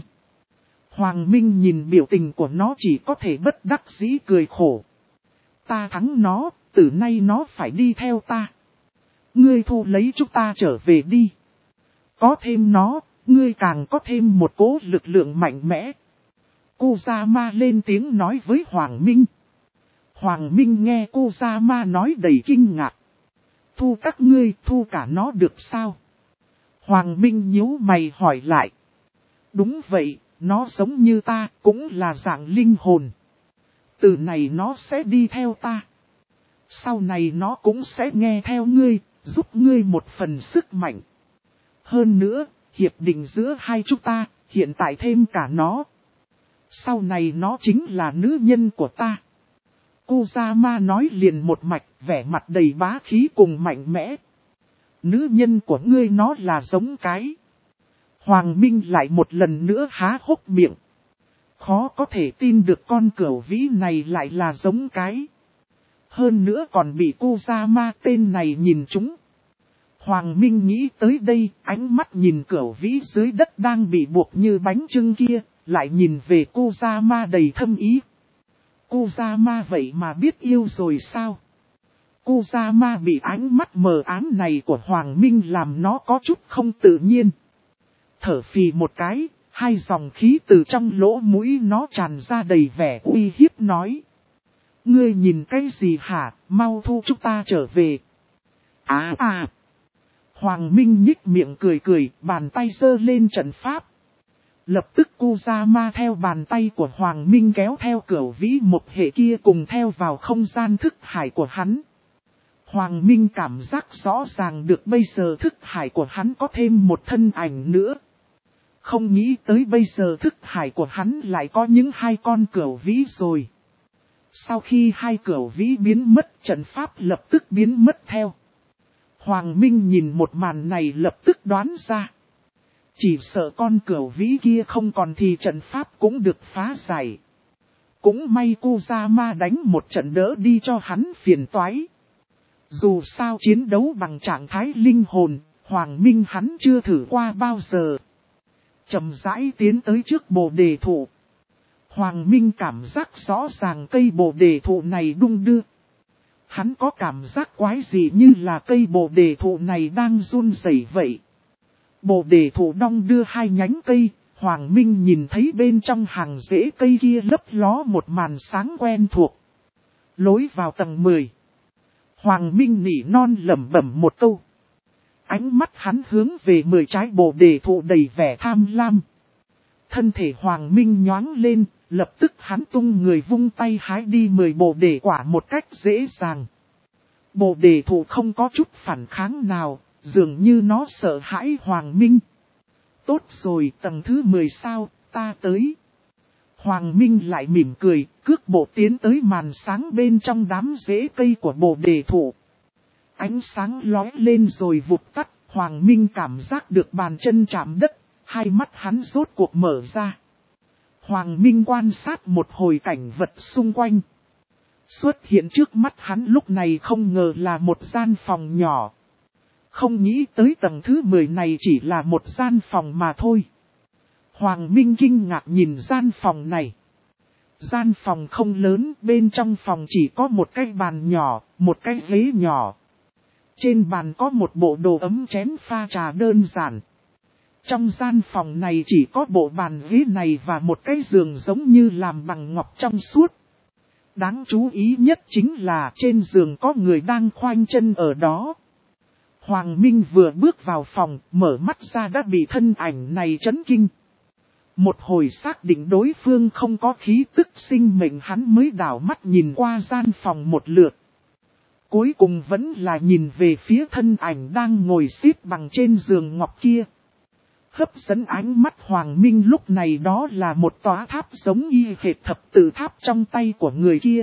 Hoàng Minh nhìn biểu tình của nó chỉ có thể bất đắc dĩ cười khổ. Ta thắng nó, từ nay nó phải đi theo ta. Ngươi thu lấy chúng ta trở về đi. Có thêm nó, ngươi càng có thêm một cỗ lực lượng mạnh mẽ. Kusama lên tiếng nói với Hoàng Minh. Hoàng Minh nghe Kusama nói đầy kinh ngạc. Thu các ngươi, thu cả nó được sao? Hoàng Minh nhíu mày hỏi lại. Đúng vậy, nó giống như ta, cũng là dạng linh hồn. Từ này nó sẽ đi theo ta. Sau này nó cũng sẽ nghe theo ngươi, giúp ngươi một phần sức mạnh. Hơn nữa, hiệp định giữa hai chúng ta, hiện tại thêm cả nó. Sau này nó chính là nữ nhân của ta. Kusama nói liền một mạch, vẻ mặt đầy bá khí cùng mạnh mẽ. Nữ nhân của ngươi nó là giống cái. Hoàng Minh lại một lần nữa há hốc miệng. Khó có thể tin được con cửu vĩ này lại là giống cái. Hơn nữa còn bị Kusama tên này nhìn trúng. Hoàng Minh nghĩ tới đây, ánh mắt nhìn cửu vĩ dưới đất đang bị buộc như bánh chưng kia, lại nhìn về Kusama đầy thâm ý. Kusama vậy mà biết yêu rồi sao? Kusama bị ánh mắt mờ ám này của Hoàng Minh làm nó có chút không tự nhiên. Thở phì một cái, hai dòng khí từ trong lỗ mũi nó tràn ra đầy vẻ uy hiếp nói. Ngươi nhìn cái gì hả, mau thu chúng ta trở về. Hoàng Minh nhích miệng cười cười, bàn tay giơ lên trận pháp. Lập tức Kusama theo bàn tay của Hoàng Minh kéo theo cửu vĩ một hệ kia cùng theo vào không gian thức hải của hắn. Hoàng Minh cảm giác rõ ràng được bây giờ thức hải của hắn có thêm một thân ảnh nữa. Không nghĩ tới bây giờ thức hải của hắn lại có những hai con cửu vĩ rồi. Sau khi hai cửu vĩ biến mất, trận pháp lập tức biến mất theo. Hoàng Minh nhìn một màn này lập tức đoán ra. Chỉ sợ con cửu vĩ kia không còn thì trận pháp cũng được phá giải. Cũng may Kusama đánh một trận đỡ đi cho hắn phiền toái. Dù sao chiến đấu bằng trạng thái linh hồn, Hoàng Minh hắn chưa thử qua bao giờ. Chậm rãi tiến tới trước bồ đề thụ. Hoàng Minh cảm giác rõ ràng cây bồ đề thụ này đung đưa. Hắn có cảm giác quái gì như là cây bồ đề thụ này đang run rẩy vậy. Bồ đề thụ đong đưa hai nhánh cây, Hoàng Minh nhìn thấy bên trong hàng rễ cây kia lấp ló một màn sáng quen thuộc. Lối vào tầng 10. Hoàng Minh nỉ non lẩm bẩm một câu. Ánh mắt hắn hướng về 10 trái bồ đề thụ đầy vẻ tham lam. Thân thể Hoàng Minh nhoáng lên, lập tức hắn tung người vung tay hái đi 10 bồ đề quả một cách dễ dàng. Bồ đề thụ không có chút phản kháng nào, dường như nó sợ hãi Hoàng Minh. Tốt rồi, tầng thứ 10 sao, ta tới. Hoàng Minh lại mỉm cười, cước bộ tiến tới màn sáng bên trong đám rễ cây của bồ đề thụ. Ánh sáng lóe lên rồi vụt tắt, Hoàng Minh cảm giác được bàn chân chạm đất, hai mắt hắn rốt cuộc mở ra. Hoàng Minh quan sát một hồi cảnh vật xung quanh. Xuất hiện trước mắt hắn lúc này không ngờ là một gian phòng nhỏ. Không nghĩ tới tầng thứ 10 này chỉ là một gian phòng mà thôi. Hoàng Minh kinh ngạc nhìn gian phòng này. Gian phòng không lớn, bên trong phòng chỉ có một cái bàn nhỏ, một cái ghế nhỏ. Trên bàn có một bộ đồ ấm chén pha trà đơn giản. Trong gian phòng này chỉ có bộ bàn ghế này và một cái giường giống như làm bằng ngọc trong suốt. Đáng chú ý nhất chính là trên giường có người đang khoanh chân ở đó. Hoàng Minh vừa bước vào phòng, mở mắt ra đã bị thân ảnh này chấn kinh. Một hồi xác định đối phương không có khí tức sinh mệnh, hắn mới đảo mắt nhìn qua gian phòng một lượt. Cuối cùng vẫn là nhìn về phía thân ảnh đang ngồi xếp bằng trên giường ngọc kia. Hấp dẫn ánh mắt Hoàng Minh lúc này đó là một tòa tháp giống y hệt thập tự tháp trong tay của người kia.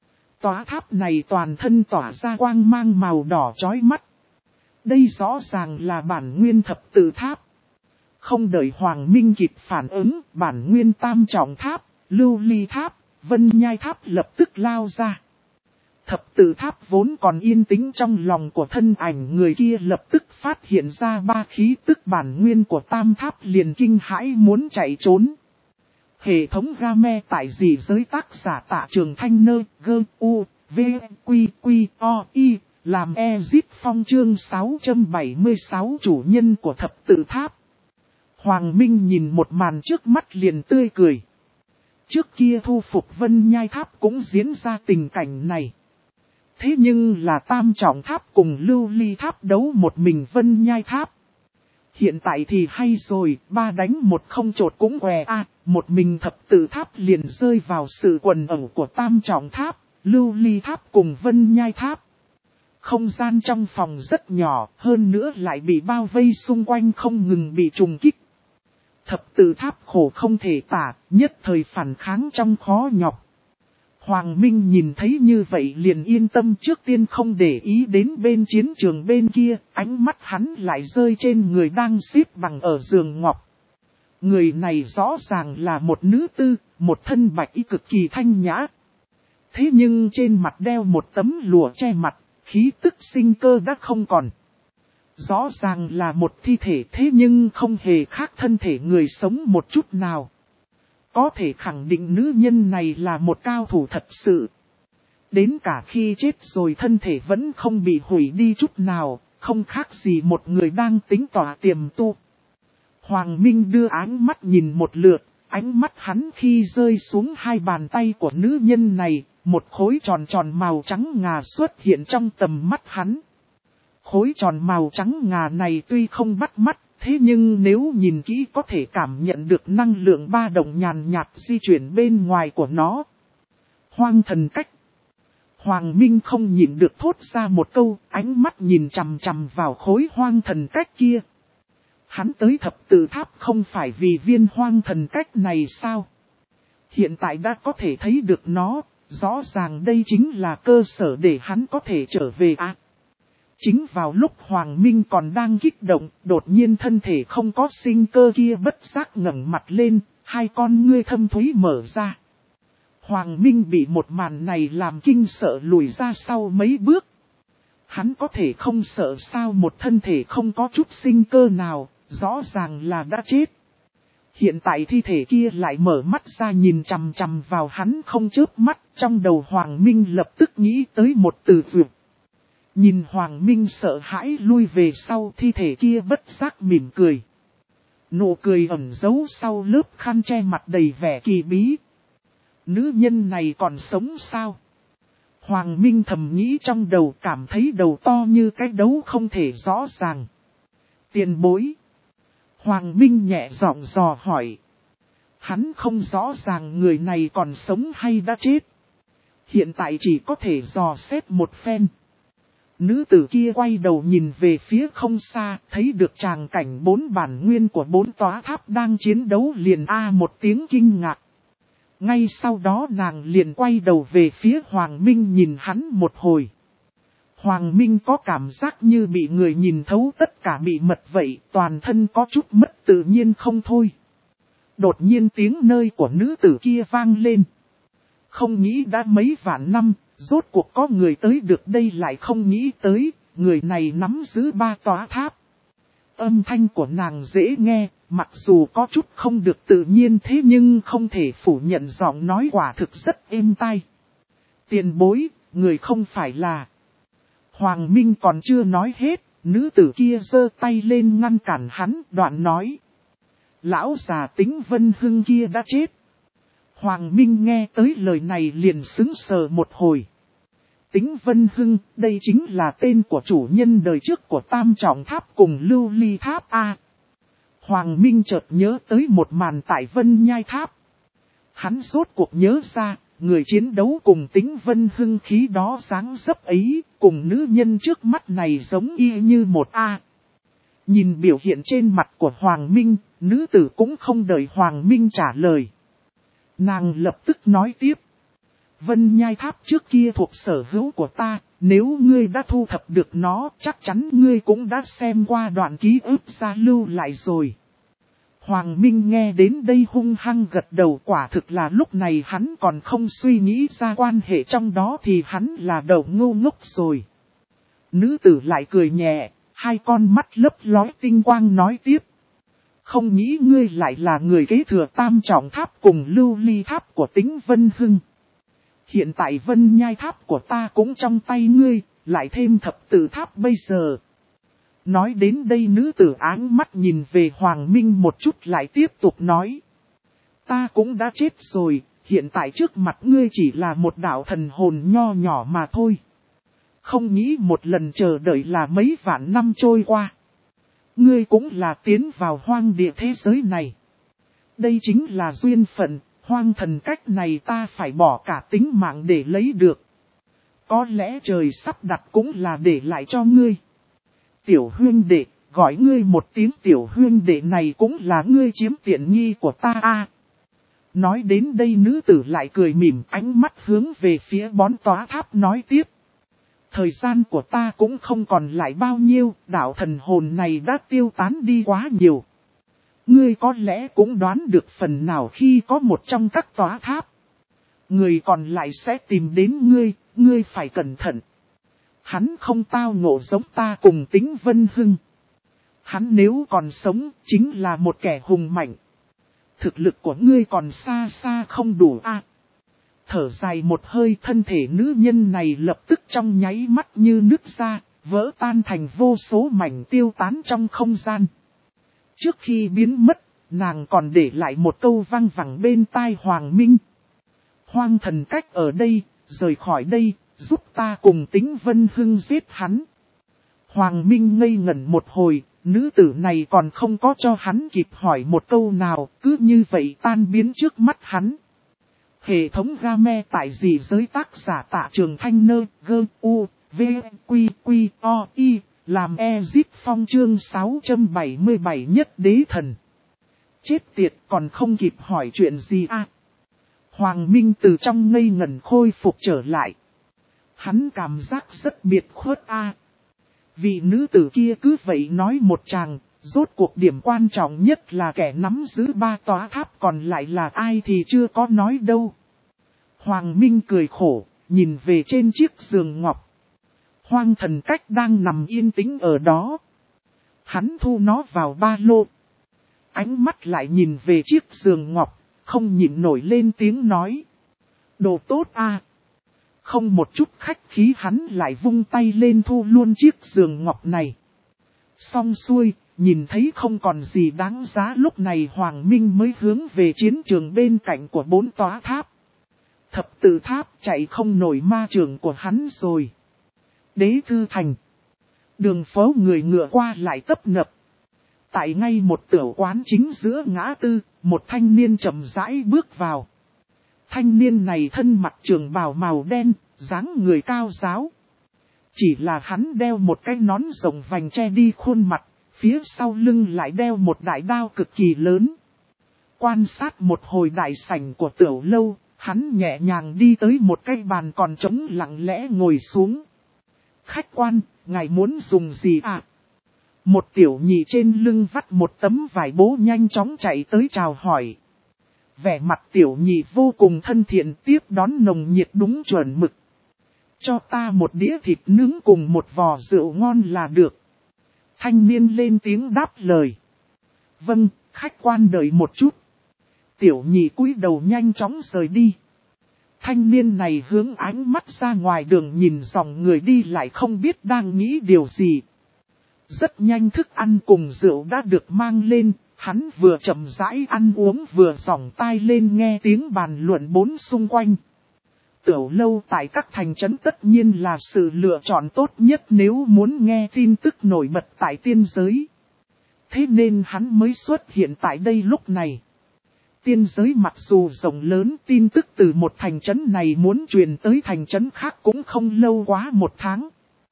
Tòa tháp này toàn thân tỏa ra quang mang màu đỏ chói mắt. Đây rõ ràng là bản nguyên thập tự tháp. Không đợi Hoàng Minh kịp phản ứng, bản nguyên tam trọng tháp, lưu ly tháp, vân nhai tháp lập tức lao ra. Thập tự tháp vốn còn yên tĩnh trong lòng của thân ảnh người kia lập tức phát hiện ra ba khí tức bản nguyên của tam tháp liền kinh hãi muốn chạy trốn. Hệ thống game tại gì giới tác giả Tạ Trường Thanh Nơ, gơ, u, v, quy, quy, o, y, làm Ezit Phong chương 676 chủ nhân của thập tự tháp. Hoàng Minh nhìn một màn trước mắt liền tươi cười. Trước kia thu phục vân nhai tháp cũng diễn ra tình cảnh này. Thế nhưng là tam trọng tháp cùng lưu ly tháp đấu một mình vân nhai tháp. Hiện tại thì hay rồi, 3 đánh 1 không chột cũng què một mình thập tự tháp liền rơi vào sự quần ẩu của tam trọng tháp, lưu ly tháp cùng vân nhai tháp. Không gian trong phòng rất nhỏ, hơn nữa lại bị bao vây xung quanh không ngừng bị trùng kích. Thập tự tháp khổ không thể tả, nhất thời phản kháng trong khó nhọc. Hoàng Minh nhìn thấy như vậy liền yên tâm, trước tiên không để ý đến bên chiến trường bên kia, ánh mắt hắn lại rơi trên người đang xếp bằng ở giường ngọc. Người này rõ ràng là một nữ tư, một thân bạch y cực kỳ thanh nhã. Thế nhưng trên mặt đeo một tấm lụa che mặt, khí tức sinh cơ đã không còn. Rõ ràng là một thi thể thế nhưng không hề khác thân thể người sống một chút nào. Có thể khẳng định nữ nhân này là một cao thủ thật sự. Đến cả khi chết rồi thân thể vẫn không bị hủy đi chút nào, không khác gì một người đang tính tỏa tiềm tu. Hoàng Minh đưa ánh mắt nhìn một lượt, ánh mắt hắn khi rơi xuống hai bàn tay của nữ nhân này, một khối tròn tròn màu trắng ngà xuất hiện trong tầm mắt hắn. Khối tròn màu trắng ngà này tuy không bắt mắt, thế nhưng nếu nhìn kỹ có thể cảm nhận được năng lượng ba động nhàn nhạt di chuyển bên ngoài của nó. Hoang thần cách. Hoàng Minh không nhịn được thốt ra một câu, ánh mắt nhìn chằm chằm vào khối hoang thần cách kia. Hắn tới thập tự tháp không phải vì viên hoang thần cách này sao? Hiện tại đã có thể thấy được nó, rõ ràng đây chính là cơ sở để hắn có thể trở về Chính vào lúc Hoàng Minh còn đang kích động, đột nhiên thân thể không có sinh cơ kia bất giác ngẩng mặt lên, hai con ngươi thâm thúy mở ra. Hoàng Minh bị một màn này làm kinh sợ lùi ra sau mấy bước. Hắn có thể không sợ sao, một thân thể không có chút sinh cơ nào, rõ ràng là đã chết. Hiện tại thi thể kia lại mở mắt ra nhìn chằm chằm vào hắn không chớp mắt, trong đầu Hoàng Minh lập tức nghĩ tới một từ vượt. Nhìn Hoàng Minh sợ hãi lui về sau, thi thể kia bất giác mỉm cười. Nụ cười ẩn giấu sau lớp khăn che mặt đầy vẻ kỳ bí. Nữ nhân này còn sống sao? Hoàng Minh thầm nghĩ trong đầu, cảm thấy đầu to như cái đấu không thể rõ ràng. Tiền bối. Hoàng Minh nhẹ giọng dò hỏi. Hắn không rõ ràng người này còn sống hay đã chết. Hiện tại chỉ có thể dò xét một phen. Nữ tử kia quay đầu nhìn về phía không xa, thấy được tràng cảnh 4 bản nguyên của 4 tòa tháp đang chiến đấu liền một tiếng kinh ngạc. Ngay sau đó nàng liền quay đầu về phía Hoàng Minh nhìn hắn một hồi. Hoàng Minh có cảm giác như bị người nhìn thấu tất cả bị mật vậy, toàn thân có chút mất tự nhiên không thôi. Đột nhiên tiếng nơi của nữ tử kia vang lên. Không nghĩ đã mấy vạn năm, rốt cuộc có người tới được đây lại không nghĩ tới, người này nắm giữ 3 tòa tháp. Âm thanh của nàng dễ nghe, mặc dù có chút không được tự nhiên thế nhưng không thể phủ nhận giọng nói quả thực rất êm tai. Tiền bối, người không phải là... Hoàng Minh còn chưa nói hết, nữ tử kia giơ tay lên ngăn cản hắn, đoạn nói. Lão già Tính Vân Hưng kia đã chết. Hoàng Minh nghe tới lời này liền sững sờ một hồi. Tính Vân Hưng, đây chính là tên của chủ nhân đời trước của Tam Trọng Tháp cùng Lưu Ly Tháp A. Hoàng Minh chợt nhớ tới một màn tại Vân Nhai Tháp. Hắn rốt cuộc nhớ ra, người chiến đấu cùng Tính Vân Hưng khí đó dáng dấp ấy, cùng nữ nhân trước mắt này giống y như một A. Nhìn biểu hiện trên mặt của Hoàng Minh, nữ tử cũng không đợi Hoàng Minh trả lời. Nàng lập tức nói tiếp. Vân Nhai Tháp trước kia thuộc sở hữu của ta, nếu ngươi đã thu thập được nó, chắc chắn ngươi cũng đã xem qua đoạn ký ức gia lưu lại rồi. Hoàng Minh nghe đến đây hung hăng gật đầu, quả thực là lúc này hắn còn không suy nghĩ ra quan hệ trong đó thì hắn là đầu ngu ngốc rồi. Nữ tử lại cười nhẹ, hai con mắt lấp lóe tinh quang nói tiếp. Không nghĩ ngươi lại là người kế thừa Tam Trọng Tháp cùng Lưu Ly Tháp của Tính Vân Hưng. Hiện tại Vân Nhai Tháp của ta cũng trong tay ngươi, lại thêm Thập Tự Tháp bây giờ. Nói đến đây nữ tử áng mắt nhìn về Hoàng Minh một chút lại tiếp tục nói. Ta cũng đã chết rồi, hiện tại trước mặt ngươi chỉ là một đạo thần hồn nho nhỏ mà thôi. Không nghĩ một lần chờ đợi là mấy vạn năm trôi qua. Ngươi cũng là tiến vào hoang địa thế giới này. Đây chính là duyên phận, hoang thần cách này ta phải bỏ cả tính mạng để lấy được. Có lẽ trời sắp đặt cũng là để lại cho ngươi. Tiểu huyên đệ, gọi ngươi một tiếng tiểu huyên đệ này cũng là ngươi chiếm tiện nghi của ta. Nói đến đây nữ tử lại cười mỉm, ánh mắt hướng về phía bón tòa tháp nói tiếp. Thời gian của ta cũng không còn lại bao nhiêu, đạo thần hồn này đã tiêu tán đi quá nhiều. Ngươi có lẽ cũng đoán được phần nào khi có một trong các tòa tháp. Người còn lại sẽ tìm đến ngươi, ngươi phải cẩn thận. Hắn không tao ngộ giống ta cùng Tính Vân Hưng. Hắn nếu còn sống, chính là một kẻ hùng mạnh. Thực lực của ngươi còn xa xa không đủ Thở dài một hơi, thân thể nữ nhân này lập tức trong nháy mắt như nứt ra, vỡ tan thành vô số mảnh tiêu tán trong không gian. Trước khi biến mất, nàng còn để lại một câu vang vẳng bên tai Hoàng Minh. Hoang thần cách ở đây, rời khỏi đây, giúp ta cùng Tính Vân Hưng giết hắn. Hoàng Minh ngây ngẩn một hồi, nữ tử này còn không có cho hắn kịp hỏi một câu nào, cứ như vậy tan biến trước mắt hắn. Hệ thống game tại gì giới tác giả Tạ Trường Thanh Nơ, gơ, u, v, quy, quy, o, i, làm Ezip Phong chương 677 nhất đế thần. Chết tiệt, còn không kịp hỏi chuyện gì Hoàng Minh từ trong ngây ngẩn khôi phục trở lại. Hắn cảm giác rất biệt khuất Vị nữ tử kia cứ vậy nói một tràng, rốt cuộc điểm quan trọng nhất là kẻ nắm giữ 3 tòa tháp còn lại là ai thì chưa có nói đâu. Hoàng Minh cười khổ, nhìn về trên chiếc giường ngọc. Hoang thần cách đang nằm yên tĩnh ở đó. Hắn thu nó vào ba lô. Ánh mắt lại nhìn về chiếc giường ngọc, không nhịn nổi lên tiếng nói. Đồ tốt Không một chút khách khí hắn lại vung tay lên thu luôn chiếc giường ngọc này. Xong xuôi, nhìn thấy không còn gì đáng giá lúc này Hoàng Minh mới hướng về chiến trường bên cạnh của 4 tòa tháp. Thập Tự Tháp chạy không nổi ma trường của hắn rồi. Đế Thư Thành. Đường phố người ngựa qua lại tấp nập. Tại ngay một tiểu quán chính giữa ngã tư, một thanh niên chậm rãi bước vào. Thanh niên này thân mặc trường bào màu đen, dáng người cao ráo. Chỉ là hắn đeo một cái nón rộng vành che đi khuôn mặt, phía sau lưng lại đeo một đại đao cực kỳ lớn. Quan sát một hồi đại sảnh của tiểu lâu, hắn nhẹ nhàng đi tới một cái bàn còn trống lặng lẽ ngồi xuống. Khách quan, ngài muốn dùng gì ạ? Một tiểu nhị trên lưng vắt một tấm vải bố nhanh chóng chạy tới chào hỏi. Vẻ mặt tiểu nhị vô cùng thân thiện tiếp đón nồng nhiệt đúng chuẩn mực. Cho ta một đĩa thịt nướng cùng một vò rượu ngon là được. Thanh niên lên tiếng đáp lời. Vâng, khách quan đợi một chút. Tiểu nhị cúi đầu nhanh chóng rời đi. Thanh niên này hướng ánh mắt ra ngoài đường nhìn dòng người đi lại không biết đang nghĩ điều gì. Rất nhanh thức ăn cùng rượu đã được mang lên, hắn vừa chậm rãi ăn uống vừa dòng tai lên nghe tiếng bàn luận bốn xung quanh. Tiểu lâu tại các thành trấn tất nhiên là sự lựa chọn tốt nhất nếu muốn nghe tin tức nổi bật tại tiên giới. Thế nên hắn mới xuất hiện tại đây lúc này. Tiên giới mặc dù rộng lớn, tin tức từ một thành trấn này muốn truyền tới thành trấn khác cũng không lâu quá một tháng.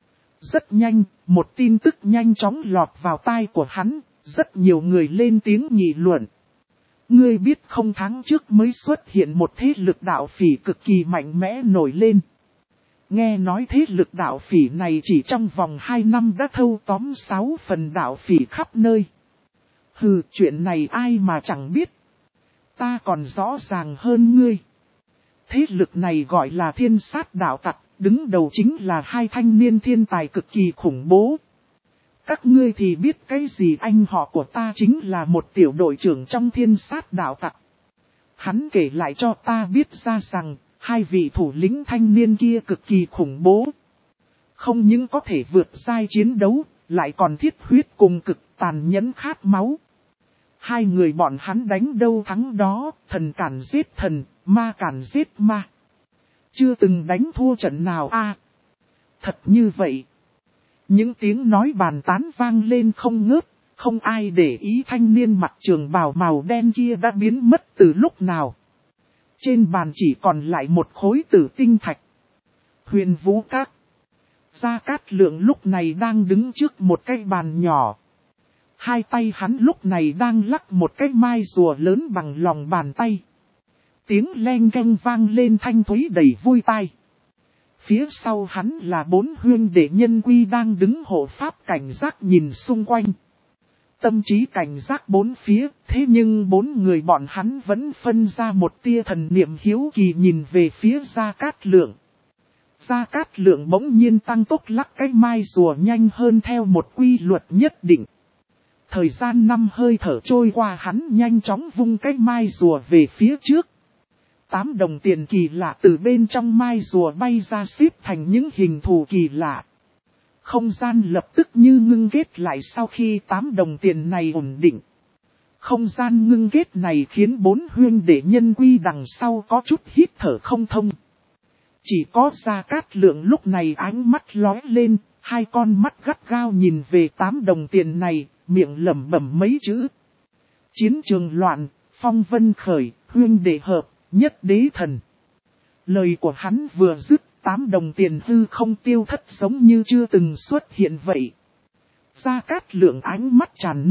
Rất nhanh, một tin tức nhanh chóng lọt vào tai của hắn, rất nhiều người lên tiếng nghị luận. Ngươi biết không, tháng trước mới xuất hiện một thế lực đạo phỉ cực kỳ mạnh mẽ nổi lên. Nghe nói thế lực đạo phỉ này chỉ trong vòng 2 năm đã thâu tóm 6 phần đạo phỉ khắp nơi. Hừ, chuyện này ai mà chẳng biết. Ta còn rõ ràng hơn ngươi. Thế lực này gọi là Thiên Sát Đạo Tặc, đứng đầu chính là 2 thanh niên thiên tài cực kỳ khủng bố. Các ngươi thì biết cái gì? Anh họ của ta chính là một tiểu đội trưởng trong Thiên Sát Đạo Tặc. Hắn kể lại cho ta biết ra rằng, 2 vị thủ lĩnh thanh niên kia cực kỳ khủng bố. Không những có thể vượt giai chiến đấu, lại còn thiết huyết cùng cực tàn nhẫn khát máu. 2 người bọn hắn đánh đâu thắng đó, thần cản giết thần, ma cản giết ma. Chưa từng đánh thua trận nào a. Thật như vậy. Những tiếng nói bàn tán vang lên không ngớt, không ai để ý thanh niên mặc trường bào màu đen kia đã biến mất từ lúc nào. Trên bàn chỉ còn lại một khối tử tinh thạch. Huyền Vũ Các. Gia Cát Lượng lúc này đang đứng trước một cái bàn nhỏ. 2 tay hắn lúc này đang lắc một cái mai rùa lớn bằng lòng bàn tay. Tiếng len keng vang lên thanh thúy đầy vui tai. Phía sau hắn là 4 huynh đệ nhân quy đang đứng hộ pháp cảnh giác nhìn xung quanh. Tâm trí cảnh giác 4 phía, thế nhưng 4 người bọn hắn vẫn phân ra một tia thần niệm hiếu kỳ nhìn về phía Gia Cát Lượng. Gia Cát Lượng bỗng nhiên tăng tốc lắc cái mai rùa nhanh hơn theo một quy luật nhất định. Thời gian 5 hơi thở trôi qua, hắn nhanh chóng vung cái mai rùa về phía trước. 8 đồng tiền kỳ lạ từ bên trong mai rùa bay ra xếp thành những hình thù kỳ lạ. Không gian lập tức như ngưng kết lại sau khi 8 đồng tiền này ổn định. Không gian ngưng kết này khiến 4 huynh đệ nhân quy đằng sau có chút hít thở không thông. Chỉ có Gia Cát Lượng lúc này ánh mắt lóe lên, 2 con mắt gắt gao nhìn về 8 đồng tiền này, miệng lẩm bẩm mấy chữ. Chiến trường loạn, phong vân khởi, huynh đệ hợp, nhất đế thần. Lời của hắn vừa dứt, 8 đồng tiền hư không tiêu thất giống như chưa từng xuất hiện vậy. Gia Cát Lượng ánh mắt tràn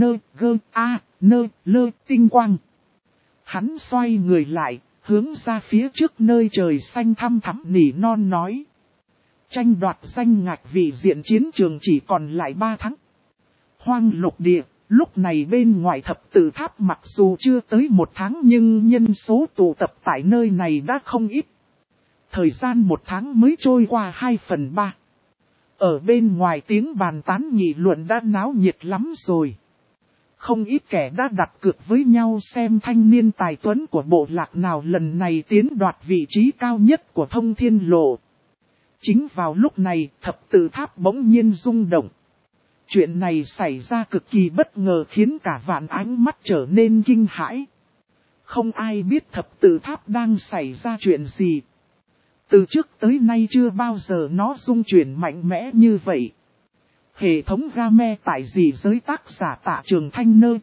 lơ tinh quang. Hắn xoay người lại, hướng ra phía trước nơi trời xanh thăm thẳm nỉ non nói. Tranh đoạt danh ngạch vị diện chiến trường chỉ còn lại 3 tháng. Hoang lục địa, lúc này bên ngoài thập tự tháp mặc dù chưa tới 1 tháng nhưng nhân số tụ tập tại nơi này đã không ít. Thời gian 1 tháng mới trôi qua 2/3. Ở bên ngoài tiếng bàn tán nghị luận đã náo nhiệt lắm rồi. Không ít kẻ đã đặt cược với nhau xem thanh niên tài tuấn của bộ lạc nào lần này tiến đoạt vị trí cao nhất của thông thiên lộ. Chính vào lúc này, thập tự tháp bỗng nhiên rung động. Chuyện này xảy ra cực kỳ bất ngờ khiến cả vạn ánh mắt trở nên kinh hãi. Không ai biết thập tự tháp đang xảy ra chuyện gì. Từ trước tới nay chưa bao giờ nó rung chuyển mạnh mẽ như vậy. Hệ thống game tại dị giới tác giả Tạ Trường Thanh Nơ,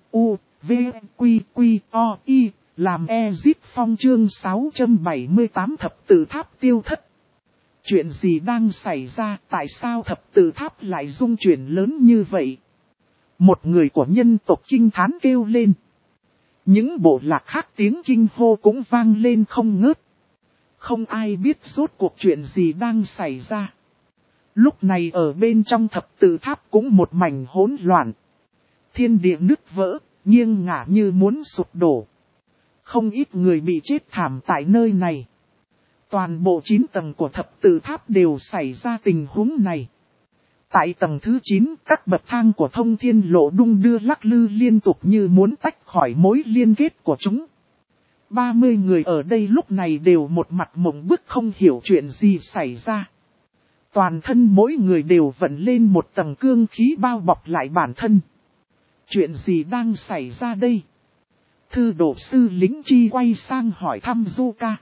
GUVQQOI, làm Ezip Phong chương 678 thập tự tháp tiêu thất. Chuyện gì đang xảy ra, tại sao thập tự tháp lại rung chuyển lớn như vậy? Một người của nhân tộc kinh thán kêu lên. Những bộ lạc khác tiếng kinh hô cũng vang lên không ngớt. Không ai biết rốt cuộc chuyện gì đang xảy ra. Lúc này ở bên trong thập tự tháp cũng một mảnh hỗn loạn. Thiên địa nứt vỡ, nghiêng ngả như muốn sụp đổ. Không ít người bị chết thảm tại nơi này. Toàn bộ 9 tầng của thập tự tháp đều xảy ra tình huống này. Tại tầng thứ 9, các bậc thang của thông thiên lộ đung đưa lắc lư liên tục như muốn tách khỏi mối liên kết của chúng. 30 người ở đây lúc này đều một mặt mộng bức không hiểu chuyện gì xảy ra. Toàn thân mỗi người đều vận lên một tầng cương khí bao bọc lại bản thân. Chuyện gì đang xảy ra đây? Thư độ sư lính chi quay sang hỏi thăm Zuka.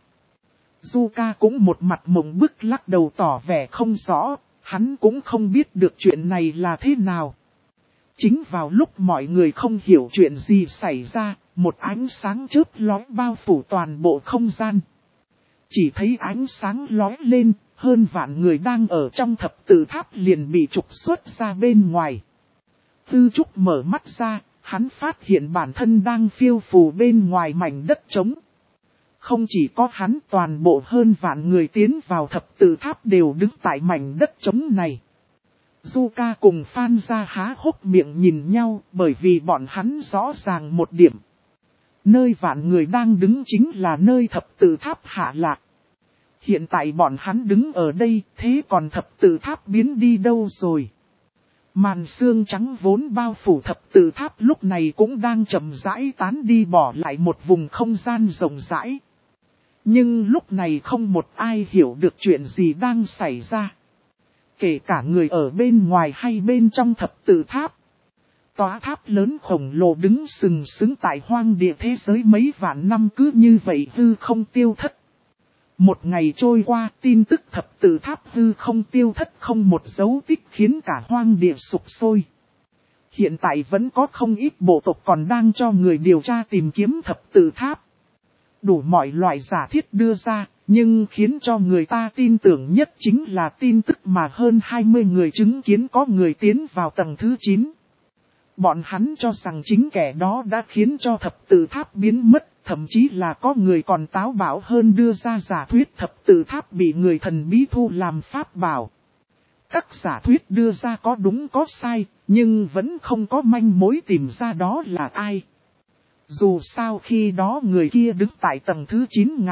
Zuka cũng một mặt mộng bức lắc đầu tỏ vẻ không rõ, hắn cũng không biết được chuyện này là thế nào. Chính vào lúc mọi người không hiểu chuyện gì xảy ra, một ánh sáng chớp lóe bao phủ toàn bộ không gian. Chỉ thấy ánh sáng lóe lên, hơn vạn người đang ở trong thập tự tháp liền bị trục xuất ra bên ngoài. Tư Trúc mở mắt ra, hắn phát hiện bản thân đang phiêu phù bên ngoài mảnh đất trống. Không chỉ có hắn, toàn bộ hơn vạn người tiến vào thập tự tháp đều đứng tại mảnh đất trống này. Zuka cùng Phan Gia há hốc miệng nhìn nhau bởi vì bọn hắn rõ ràng một điểm. Nơi vạn người đang đứng chính là nơi thập tự tháp hạ lạc. Hiện tại bọn hắn đứng ở đây, thế còn thập tự tháp biến đi đâu rồi? Màn sương trắng vốn bao phủ thập tự tháp lúc này cũng đang chậm rãi tán đi, bỏ lại một vùng không gian rộng rãi. Nhưng lúc này không một ai hiểu được chuyện gì đang xảy ra. Kể cả người ở bên ngoài hay bên trong thập tự tháp. Tòa tháp lớn khổng lồ đứng sừng sững tại hoang địa thế giới mấy vạn năm cứ như vậy hư không tiêu thất. Một ngày trôi qua, tin tức thập tự tháp hư không tiêu thất không một dấu tích khiến cả hoang địa sụp sôi. Hiện tại vẫn có không ít bộ tộc còn đang cho người điều tra tìm kiếm thập tự tháp. Đủ mọi loại giả thiết đưa ra, nhưng khiến cho người ta tin tưởng nhất chính là tin tức mà hơn 20 người chứng kiến có người tiến vào tầng thứ 9. Bọn hắn cho rằng chính kẻ đó đã khiến cho thập tự tháp biến mất, thậm chí là có người còn táo bạo hơn đưa ra giả thuyết thập tự tháp bị người thần bí thu làm pháp bảo. Các giả thuyết đưa ra có đúng có sai, nhưng vẫn không có manh mối tìm ra đó là ai. Dù sao khi đó người kia đứng tại tầng thứ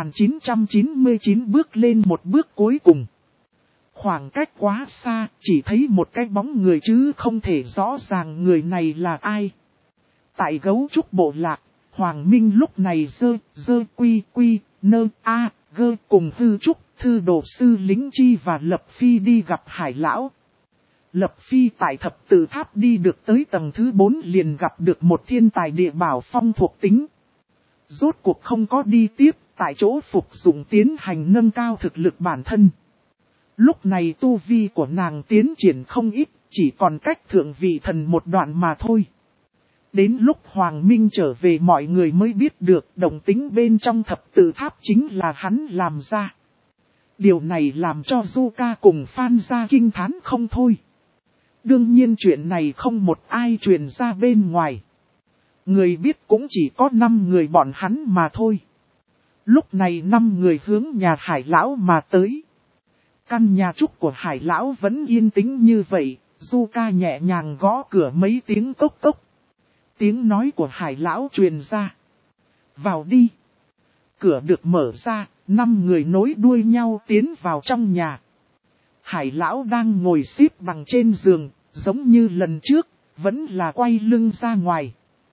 9999 bước lên một bước cuối cùng. Khoảng cách quá xa, chỉ thấy một cái bóng người chứ không thể rõ ràng người này là ai. Tại gấu trúc bộ lạc, Hoàng Minh lúc này dơ quy nơ a gơ cùng Hư Trúc, Thư Đồ Sư Lính Chi và Lập Phi đi gặp Hải Lão. Lập Phi tại thập tự tháp đi được tới tầng thứ 4 liền gặp được một thiên tài địa bảo phong thuộc tính. Rốt cuộc không có đi tiếp, tại chỗ phục dụng tiến hành nâng cao thực lực bản thân. Lúc này tu vi của nàng tiến triển không ít, chỉ còn cách thượng vị thần một đoạn mà thôi. Đến lúc Hoàng Minh trở về mọi người mới biết được động tính bên trong thập tự tháp chính là hắn làm ra. Điều này làm cho Zuka cùng Phan Gia kinh thán không thôi. Đương nhiên chuyện này không một ai truyền ra bên ngoài. Người biết cũng chỉ có 5 người bọn hắn mà thôi. Lúc này 5 người hướng nhà Hải Lão mà tới. Căn nhà trúc của Hải Lão vẫn yên tĩnh như vậy, Zuka nhẹ nhàng gõ cửa mấy tiếng cốc cốc. Tiếng nói của Hải Lão truyền ra. Vào đi. Cửa được mở ra, 5 người nối đuôi nhau tiến vào trong nhà. Hải Lão đang ngồi xếp bằng trên giường, giống như lần trước, vẫn là quay lưng ra ngoài.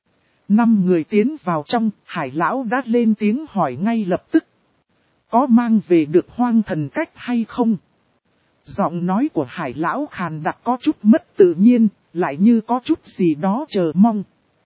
5 người tiến vào trong, Hải Lão đã lên tiếng hỏi ngay lập tức. Có mang về được hoang thần cách hay không? Giọng nói của Hải Lão khàn đặc có chút mất tự nhiên, lại như có chút gì đó chờ mong.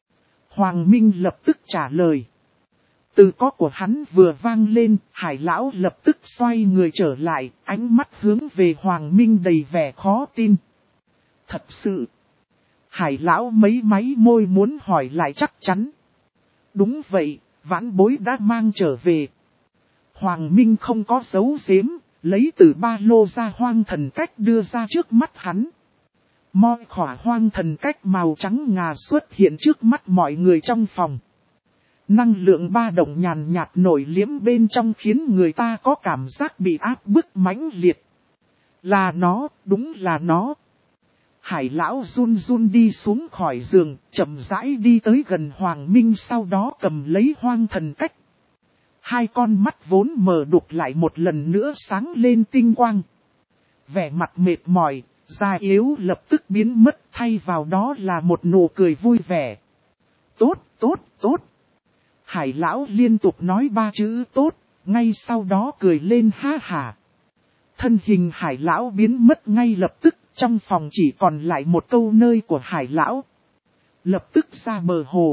Hoàng Minh lập tức trả lời. Từ có của hắn vừa vang lên, Hải Lão lập tức xoay người trở lại, ánh mắt hướng về Hoàng Minh đầy vẻ khó tin. Thật sự. Hải Lão mấy máy môi muốn hỏi lại chắc chắn. Đúng vậy, vãn bối đã mang trở về. Hoàng Minh không có giấu giếm, lấy từ ba lô ra hoang thần cách đưa ra trước mắt hắn. Moi khỏa hoang thần cách màu trắng ngà xuất hiện trước mắt mọi người trong phòng. Năng lượng ba động nhàn nhạt nổi liếm bên trong khiến người ta có cảm giác bị áp bức mãnh liệt. Là nó, đúng là nó. Hải lão run run đi xuống khỏi giường, chậm rãi đi tới gần Hoàng Minh, sau đó cầm lấy hoang thần cách. Hai con mắt vốn mờ đục lại một lần nữa sáng lên tinh quang. Vẻ mặt mệt mỏi, già yếu lập tức biến mất, thay vào đó là một nụ cười vui vẻ. Tốt, tốt, tốt. Hải lão liên tục nói ba chữ tốt, ngay sau đó cười lên ha hả. Thân hình hải lão biến mất ngay lập tức, trong phòng chỉ còn lại một câu nơi của hải lão. Lập tức ra bờ hồ.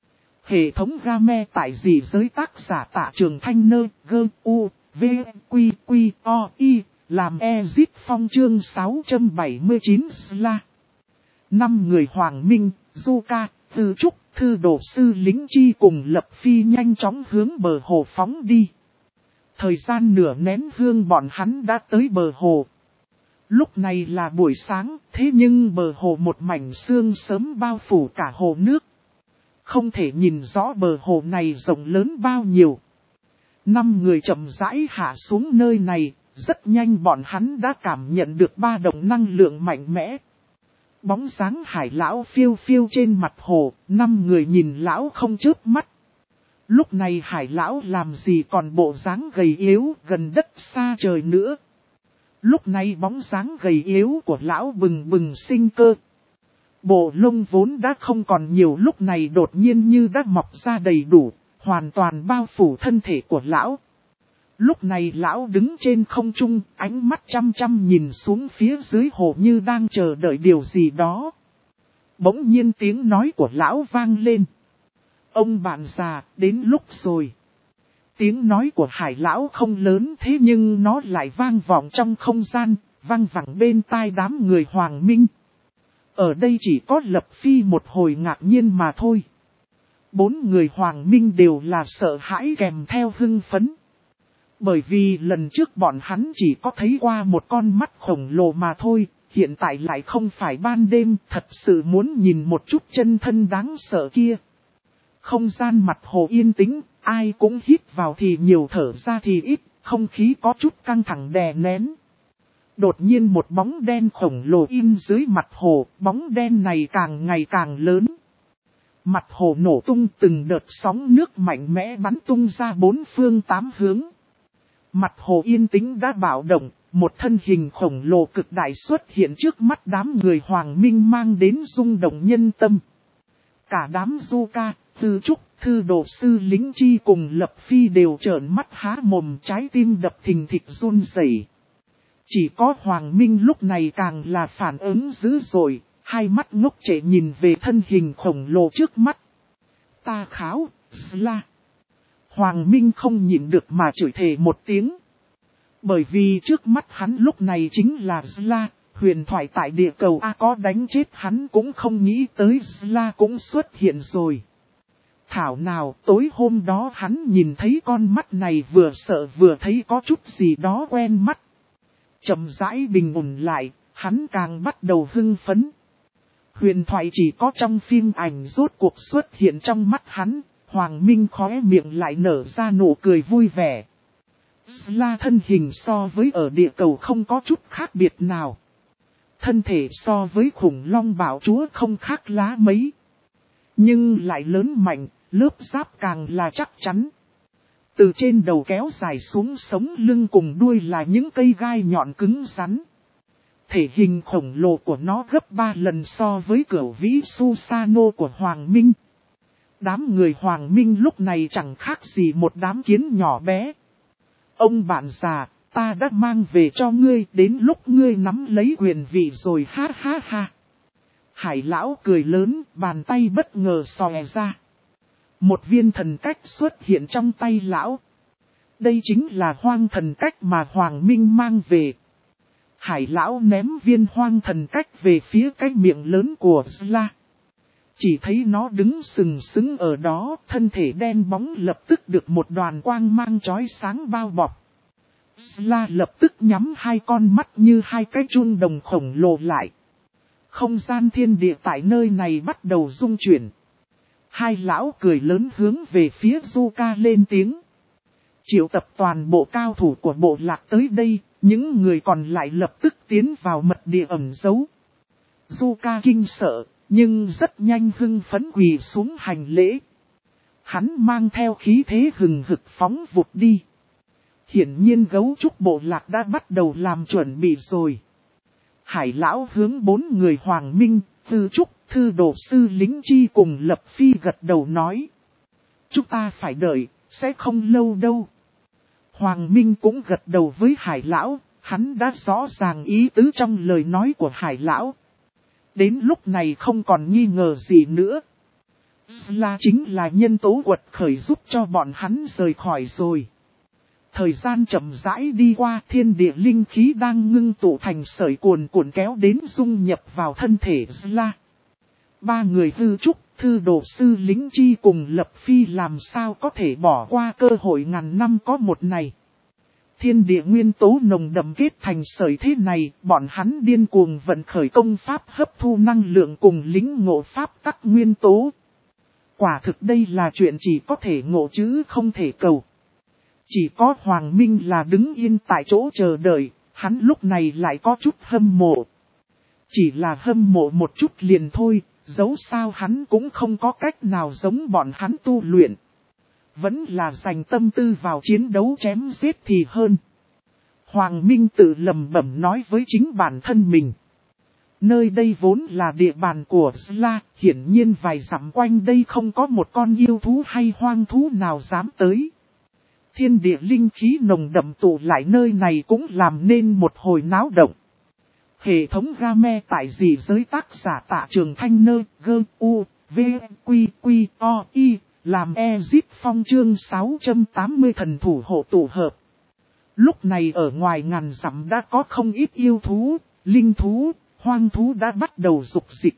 Hệ thống game tại dị giới tác giả Tạ Trường Thanh Nơ, gơ, u, v, quy, quy, o, y, làm Ezit Phong chương 679 sla. 5 người Hoàng Minh, Du Ca, Tư Trúc, Thư Đồ Sư Lính Chi cùng Lập Phi nhanh chóng hướng bờ hồ phóng đi. Thời gian nửa nén hương bọn hắn đã tới bờ hồ. Lúc này là buổi sáng, thế nhưng bờ hồ một mảnh sương sớm bao phủ cả hồ nước. Không thể nhìn rõ bờ hồ này rộng lớn bao nhiêu. 5 người chậm rãi hạ xuống nơi này, rất nhanh bọn hắn đã cảm nhận được ba động năng lượng mạnh mẽ. Bóng dáng hải lão phiêu phiêu trên mặt hồ, 5 người nhìn lão không chớp mắt. Lúc này hải lão làm gì còn bộ dáng gầy yếu gần đất xa trời nữa. Lúc này bóng dáng gầy yếu của lão bừng bừng sinh cơ. Bộ lông vốn đã không còn nhiều lúc này đột nhiên như đã mọc ra đầy đủ, hoàn toàn bao phủ thân thể của lão. Lúc này lão đứng trên không trung, ánh mắt chăm chăm nhìn xuống phía dưới hồ như đang chờ đợi điều gì đó. Bỗng nhiên tiếng nói của lão vang lên. Ông bạn già, đến lúc rồi. Tiếng nói của hải lão không lớn thế nhưng nó lại vang vọng trong không gian, vang vẳng bên tai đám người Hoàng Minh. Ở đây chỉ có Lập Phi một hồi ngạc nhiên mà thôi. 4 người Hoàng Minh đều là sợ hãi kèm theo hưng phấn. Bởi vì lần trước bọn hắn chỉ có thấy qua một con mắt khổng lồ mà thôi, hiện tại lại không phải ban đêm, thật sự muốn nhìn một chút chân thân đáng sợ kia. Không gian mặt hồ yên tĩnh, ai cũng hít vào thì nhiều thở ra thì ít, không khí có chút căng thẳng đè nén. Đột nhiên một bóng đen khổng lồ in dưới mặt hồ, bóng đen này càng ngày càng lớn. Mặt hồ nổ tung, từng đợt sóng nước mạnh mẽ bắn tung ra 4 phương 8 hướng. Mặt hồ yên tĩnh đã bạo động, một thân hình khổng lồ cực đại xuất hiện trước mắt đám người Hoàng Minh mang đến rung động nhân tâm. Cả đám Du Ca, Tư Trúc, Thư Đồ Sư Lính Chi cùng Lập Phi đều trợn mắt há mồm, trái tim đập thình thịch run rẩy. Chỉ có Hoàng Minh lúc này càng là phản ứng dữ dội, hai mắt ngốc trệ nhìn về thân hình khổng lồ trước mắt. Ta kháo, Sla. Hoàng Minh không nhịn được mà chửi thề một tiếng. Bởi vì trước mắt hắn lúc này chính là Sla, huyền thoại tại địa cầu A, có đánh chết hắn cũng không nghĩ tới Sla cũng xuất hiện rồi. Thảo nào tối hôm đó hắn nhìn thấy con mắt này vừa sợ vừa thấy có chút gì đó quen mắt. Chậm rãi bình ổn lại, hắn càng bắt đầu hưng phấn. Huyền thoại chỉ có trong phim ảnh rốt cuộc xuất hiện trong mắt hắn, Hoàng Minh khóe miệng lại nở ra nụ cười vui vẻ. Sla thân hình so với ở địa cầu không có chút khác biệt nào. Thân thể so với khủng long bảo chúa không khác lá mấy. Nhưng lại lớn mạnh, lớp giáp càng là chắc chắn. Từ trên đầu kéo dài xuống sống lưng cùng đuôi là những cây gai nhọn cứng rắn. Thể hình khổng lồ của nó gấp 3 lần so với cửu vĩ Susano của Hoàng Minh. Đám người Hoàng Minh lúc này chẳng khác gì một đám kiến nhỏ bé. Ông bạn già, ta đã mang về cho ngươi, đến lúc ngươi nắm lấy quyền vị rồi, ha ha ha. Hải lão cười lớn, bàn tay bất ngờ xòe ra. Một viên thần cách xuất hiện trong tay lão. Đây chính là hoang thần cách mà Hoàng Minh mang về. Hải lão ném viên hoang thần cách về phía cái miệng lớn của Sla. Chỉ thấy nó đứng sừng sững ở đó, thân thể đen bóng lập tức được một đoàn quang mang chói sáng bao bọc. Sla lập tức nhắm hai con mắt như hai cái chuông đồng khổng lồ lại. Không gian thiên địa tại nơi này bắt đầu rung chuyển. Hai lão cười lớn hướng về phía Zuka lên tiếng. Triệu tập toàn bộ cao thủ của bộ lạc tới đây, những người còn lại lập tức tiến vào mật địa ẩn giấu. Zuka kinh sợ, nhưng rất nhanh hưng phấn quỳ xuống hành lễ. Hắn mang theo khí thế hừng hực phóng vụt đi. Hiển nhiên gấu trúc bộ lạc đã bắt đầu làm chuẩn bị rồi. Hải lão hướng 4 người Hoàng Minh, Tư Trúc, Thư Đồ Sư Lính Chi cùng Lập Phi gật đầu nói. Chúng ta phải đợi, sẽ không lâu đâu. Hoàng Minh cũng gật đầu với Hải lão, hắn đã rõ ràng ý tứ trong lời nói của Hải lão. Đến lúc này không còn nghi ngờ gì nữa. Sla chính là nhân tố quật khởi giúp cho bọn hắn rời khỏi rồi. Thời gian chậm rãi đi qua, thiên địa linh khí đang ngưng tụ thành sợi cuồn cuộn kéo đến dung nhập vào thân thể Sla. 3 người Tư Trúc, Thư Đồ Sư Lính Chi cùng Lập Phi làm sao có thể bỏ qua cơ hội ngàn năm có một này. Thiên địa nguyên tố nồng đậm kết thành sợi thế này, bọn hắn điên cuồng vận khởi công pháp hấp thu năng lượng cùng lĩnh ngộ pháp tắc nguyên tố. Quả thực đây là chuyện chỉ có thể ngộ chứ không thể cầu. Chỉ có Hoàng Minh là đứng yên tại chỗ chờ đợi, hắn lúc này lại có chút hâm mộ. Chỉ là hâm mộ một chút liền thôi, dẫu sao hắn cũng không có cách nào giống bọn hắn tu luyện. Vẫn là dành tâm tư vào chiến đấu chém giết thì hơn. Hoàng Minh tự lẩm bẩm nói với chính bản thân mình. Nơi đây vốn là địa bàn của Sla, hiển nhiên vài dặm quanh đây không có một con yêu thú hay hoang thú nào dám tới. Thiên địa linh khí nồng đậm tụ lại nơi này cũng làm nên một hồi náo động. Hệ thống game tại gì giới tác giả Tạ Trường Thanh Nơ, Gơ, U, V, Quy, Quy, O, I, làm Ezip Phong chương 680 thần thủ hộ tụ hợp. Lúc này ở ngoài ngàn dặm đã có không ít yêu thú, linh thú, hoang thú đã bắt đầu rục dịch.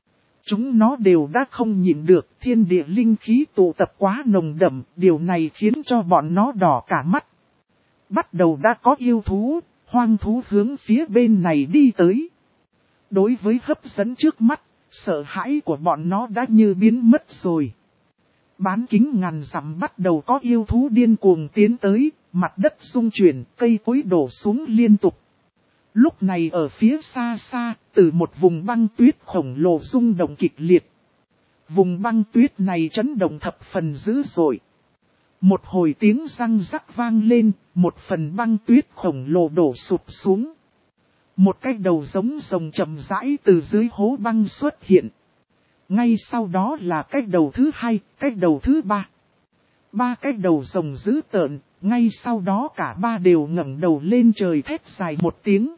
Chúng nó đều đã không nhịn được, thiên địa linh khí tụ tập quá nồng đậm, điều này khiến cho bọn nó đỏ cả mắt. Bắt đầu đã có yêu thú, hoang thú hướng phía bên này đi tới. Đối với hấp dẫn trước mắt, sợ hãi của bọn nó đã như biến mất rồi. Bán kính ngàn dặm bắt đầu có yêu thú điên cuồng tiến tới, mặt đất rung chuyển, cây cối đổ xuống liên tục. Lúc này ở phía xa xa, từ một vùng băng tuyết khổng lồ rung động kịch liệt. Vùng băng tuyết này chấn động thập phần dữ dội. Một hồi tiếng răng rắc vang lên, một phần băng tuyết khổng lồ đổ sụp xuống. Một cái đầu giống rồng chậm rãi từ dưới hố băng xuất hiện. Ngay sau đó là cái đầu thứ hai, cái đầu thứ ba. 3 cái đầu rồng dữ tợn, ngay sau đó cả 3 đều ngẩng đầu lên trời thét dài một tiếng.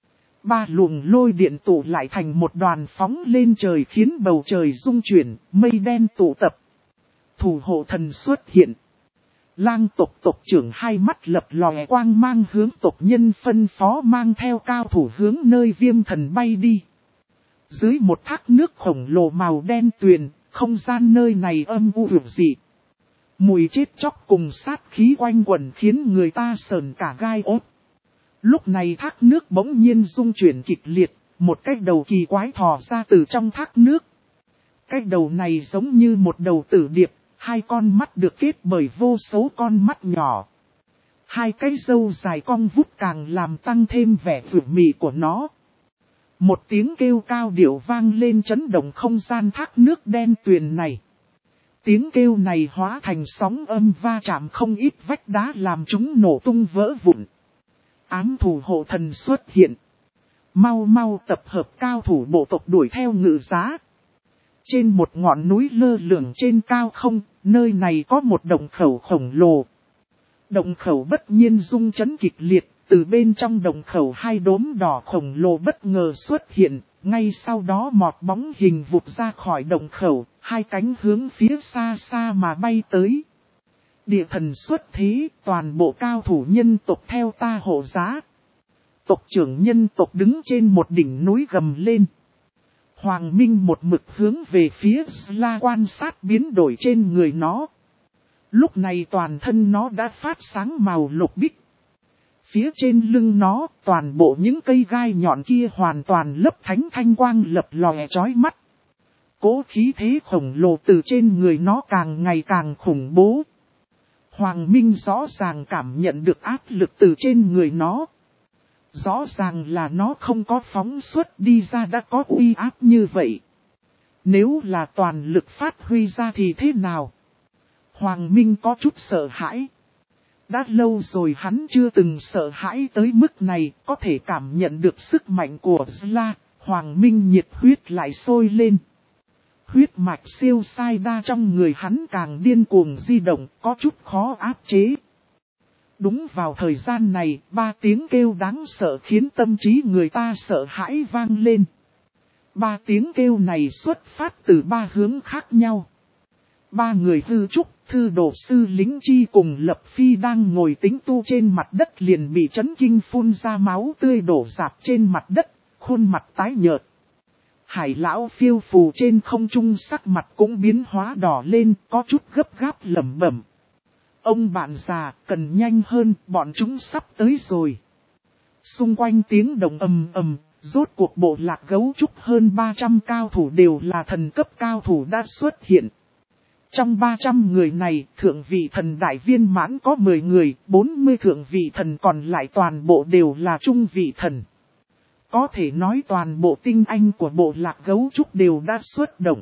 3 luồng lôi điện tụ lại thành một đoàn phóng lên trời khiến bầu trời rung chuyển, mây đen tụ tập. Thủ hộ thần xuất hiện. Lang tộc tộc trưởng hai mắt lập lòe quang mang hướng tộc nhân phân phó mang theo cao thủ hướng nơi Viêm Thần bay đi. Dưới một thác nước khổng lồ màu đen tuyền, không gian nơi này âm u vượt dị. Mùi chết chóc cùng sát khí quanh quẩn khiến người ta sờn cả gai ốt. Lúc này thác nước bỗng nhiên rung chuyển kịch liệt, một cái đầu kỳ quái thò ra từ trong thác nước. Cái đầu này giống như một đầu tử điệp, 2 con mắt được kết bởi vô số con mắt nhỏ. 2 cái râu dài cong vút càng làm tăng thêm vẻ vượt mị của nó. Một tiếng kêu cao điệu vang lên chấn động không gian thác nước đen tuyền này. Tiếng kêu này hóa thành sóng âm va chạm không ít vách đá làm chúng nổ tung vỡ vụn. Ám thủ hộ thần xuất hiện. Mau mau tập hợp cao thủ bộ tộc đuổi theo ngự giá. Trên một ngọn núi lơ lửng trên cao không, nơi này có một động khẩu khổng lồ. Động khẩu bất nhiên rung chấn kịch liệt, từ bên trong động khẩu 2 đốm đỏ khổng lồ bất ngờ xuất hiện, ngay sau đó mọt bóng hình vụt ra khỏi động khẩu, 2 cánh hướng phía xa xa mà bay tới. Địa thần xuất thế, toàn bộ cao thủ nhân tộc theo ta hộ giá. Tộc trưởng nhân tộc đứng trên một đỉnh núi gầm lên. Hoàng Minh một mực hướng về phía Sla quan sát biến đổi trên người nó. Lúc này toàn thân nó đã phát sáng màu lục bích. Phía trên lưng nó, toàn bộ những cây gai nhọn kia hoàn toàn lấp thánh thanh quang lập lòe chói mắt. Cố khí thế khổng lồ từ trên người nó càng ngày càng khủng bố. Hoàng Minh rõ ràng cảm nhận được áp lực từ trên người nó. Rõ ràng là nó không có phóng xuất đi ra đã có uy áp như vậy. Nếu là toàn lực phát huy ra thì thế nào? Hoàng Minh có chút sợ hãi. Đã lâu rồi hắn chưa từng sợ hãi tới mức này, có thể cảm nhận được sức mạnh của Zla, Hoàng Minh nhiệt huyết lại sôi lên. Huyết mạch siêu sai đa trong người hắn càng điên cuồng di động, có chút khó áp chế. Đúng vào thời gian này, 3 tiếng kêu đáng sợ khiến tâm trí người ta sợ hãi vang lên. 3 tiếng kêu này xuất phát từ 3 hướng khác nhau. 3 người hư trúc, thư đồ sư lính chi cùng Lập Phi đang ngồi tĩnh tu trên mặt đất liền bị chấn kinh phun ra máu tươi đổ rạp trên mặt đất, khuôn mặt tái nhợt. Hải lão phiêu phù trên không trung sắc mặt cũng biến hóa đỏ lên, có chút gấp gáp lẩm bẩm. Ông bạn già, cần nhanh hơn, bọn chúng sắp tới rồi. Xung quanh tiếng động ầm ầm, rốt cuộc bộ lạc gấu trúc hơn 300 cao thủ đều là thần cấp cao thủ đã xuất hiện. Trong 300 người này, thượng vị thần đại viên mãn có 10 người, 40 thượng vị thần còn lại toàn bộ đều là trung vị thần. Có thể nói toàn bộ tinh anh của bộ lạc gấu trúc đều đã xuất động.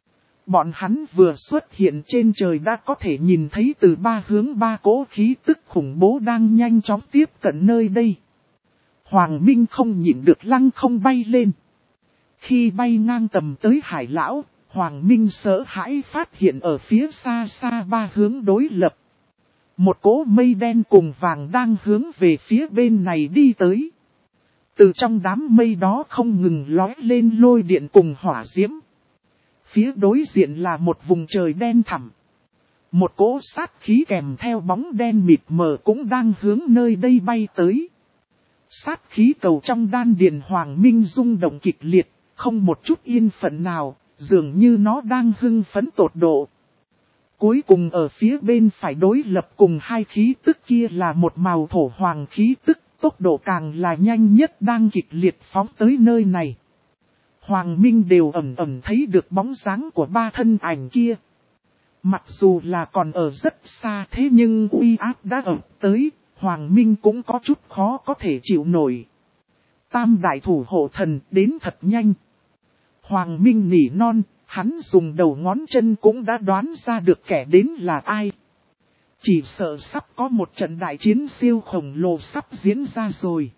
Bọn hắn vừa xuất hiện trên trời đã có thể nhìn thấy từ 3 hướng 3 cỗ khí tức khủng bố đang nhanh chóng tiếp cận nơi đây. Hoàng Minh không nhịn được lăng không bay lên. Khi bay ngang tầm tới Hải lão, Hoàng Minh sợ hãi phát hiện ở phía xa xa 3 hướng đối lập. Một cỗ mây đen cùng vàng đang hướng về phía bên này đi tới. Từ trong đám mây đó không ngừng lói lên lôi điện cùng hỏa diễm. Phía đối diện là một vùng trời đen thẳm. Một cỗ sát khí kèm theo bóng đen mịt mờ cũng đang hướng nơi đây bay tới. Sát khí cầu trong đan điền Hoàng Minh rung động kịch liệt, không một chút yên phận nào, dường như nó đang hưng phấn tột độ. Cuối cùng ở phía bên phải đối lập cùng 2 khí tức kia là một màu thổ hoàng khí tức, tốc độ càng là nhanh nhất đang kịch liệt phóng tới nơi này. Hoàng Minh đều ẩn ẩn thấy được bóng dáng của 3 thân ảnh kia. Mặc dù là còn ở rất xa thế nhưng uy áp đã ập tới, Hoàng Minh cũng có chút khó có thể chịu nổi. Tam đại thủ hộ thần đến thật nhanh. Hoàng Minh nỉ non, hắn dùng đầu ngón chân cũng đã đoán ra được kẻ đến là ai. Chỉ sợ sắp có một trận đại chiến siêu khổng lồ sắp diễn ra rồi.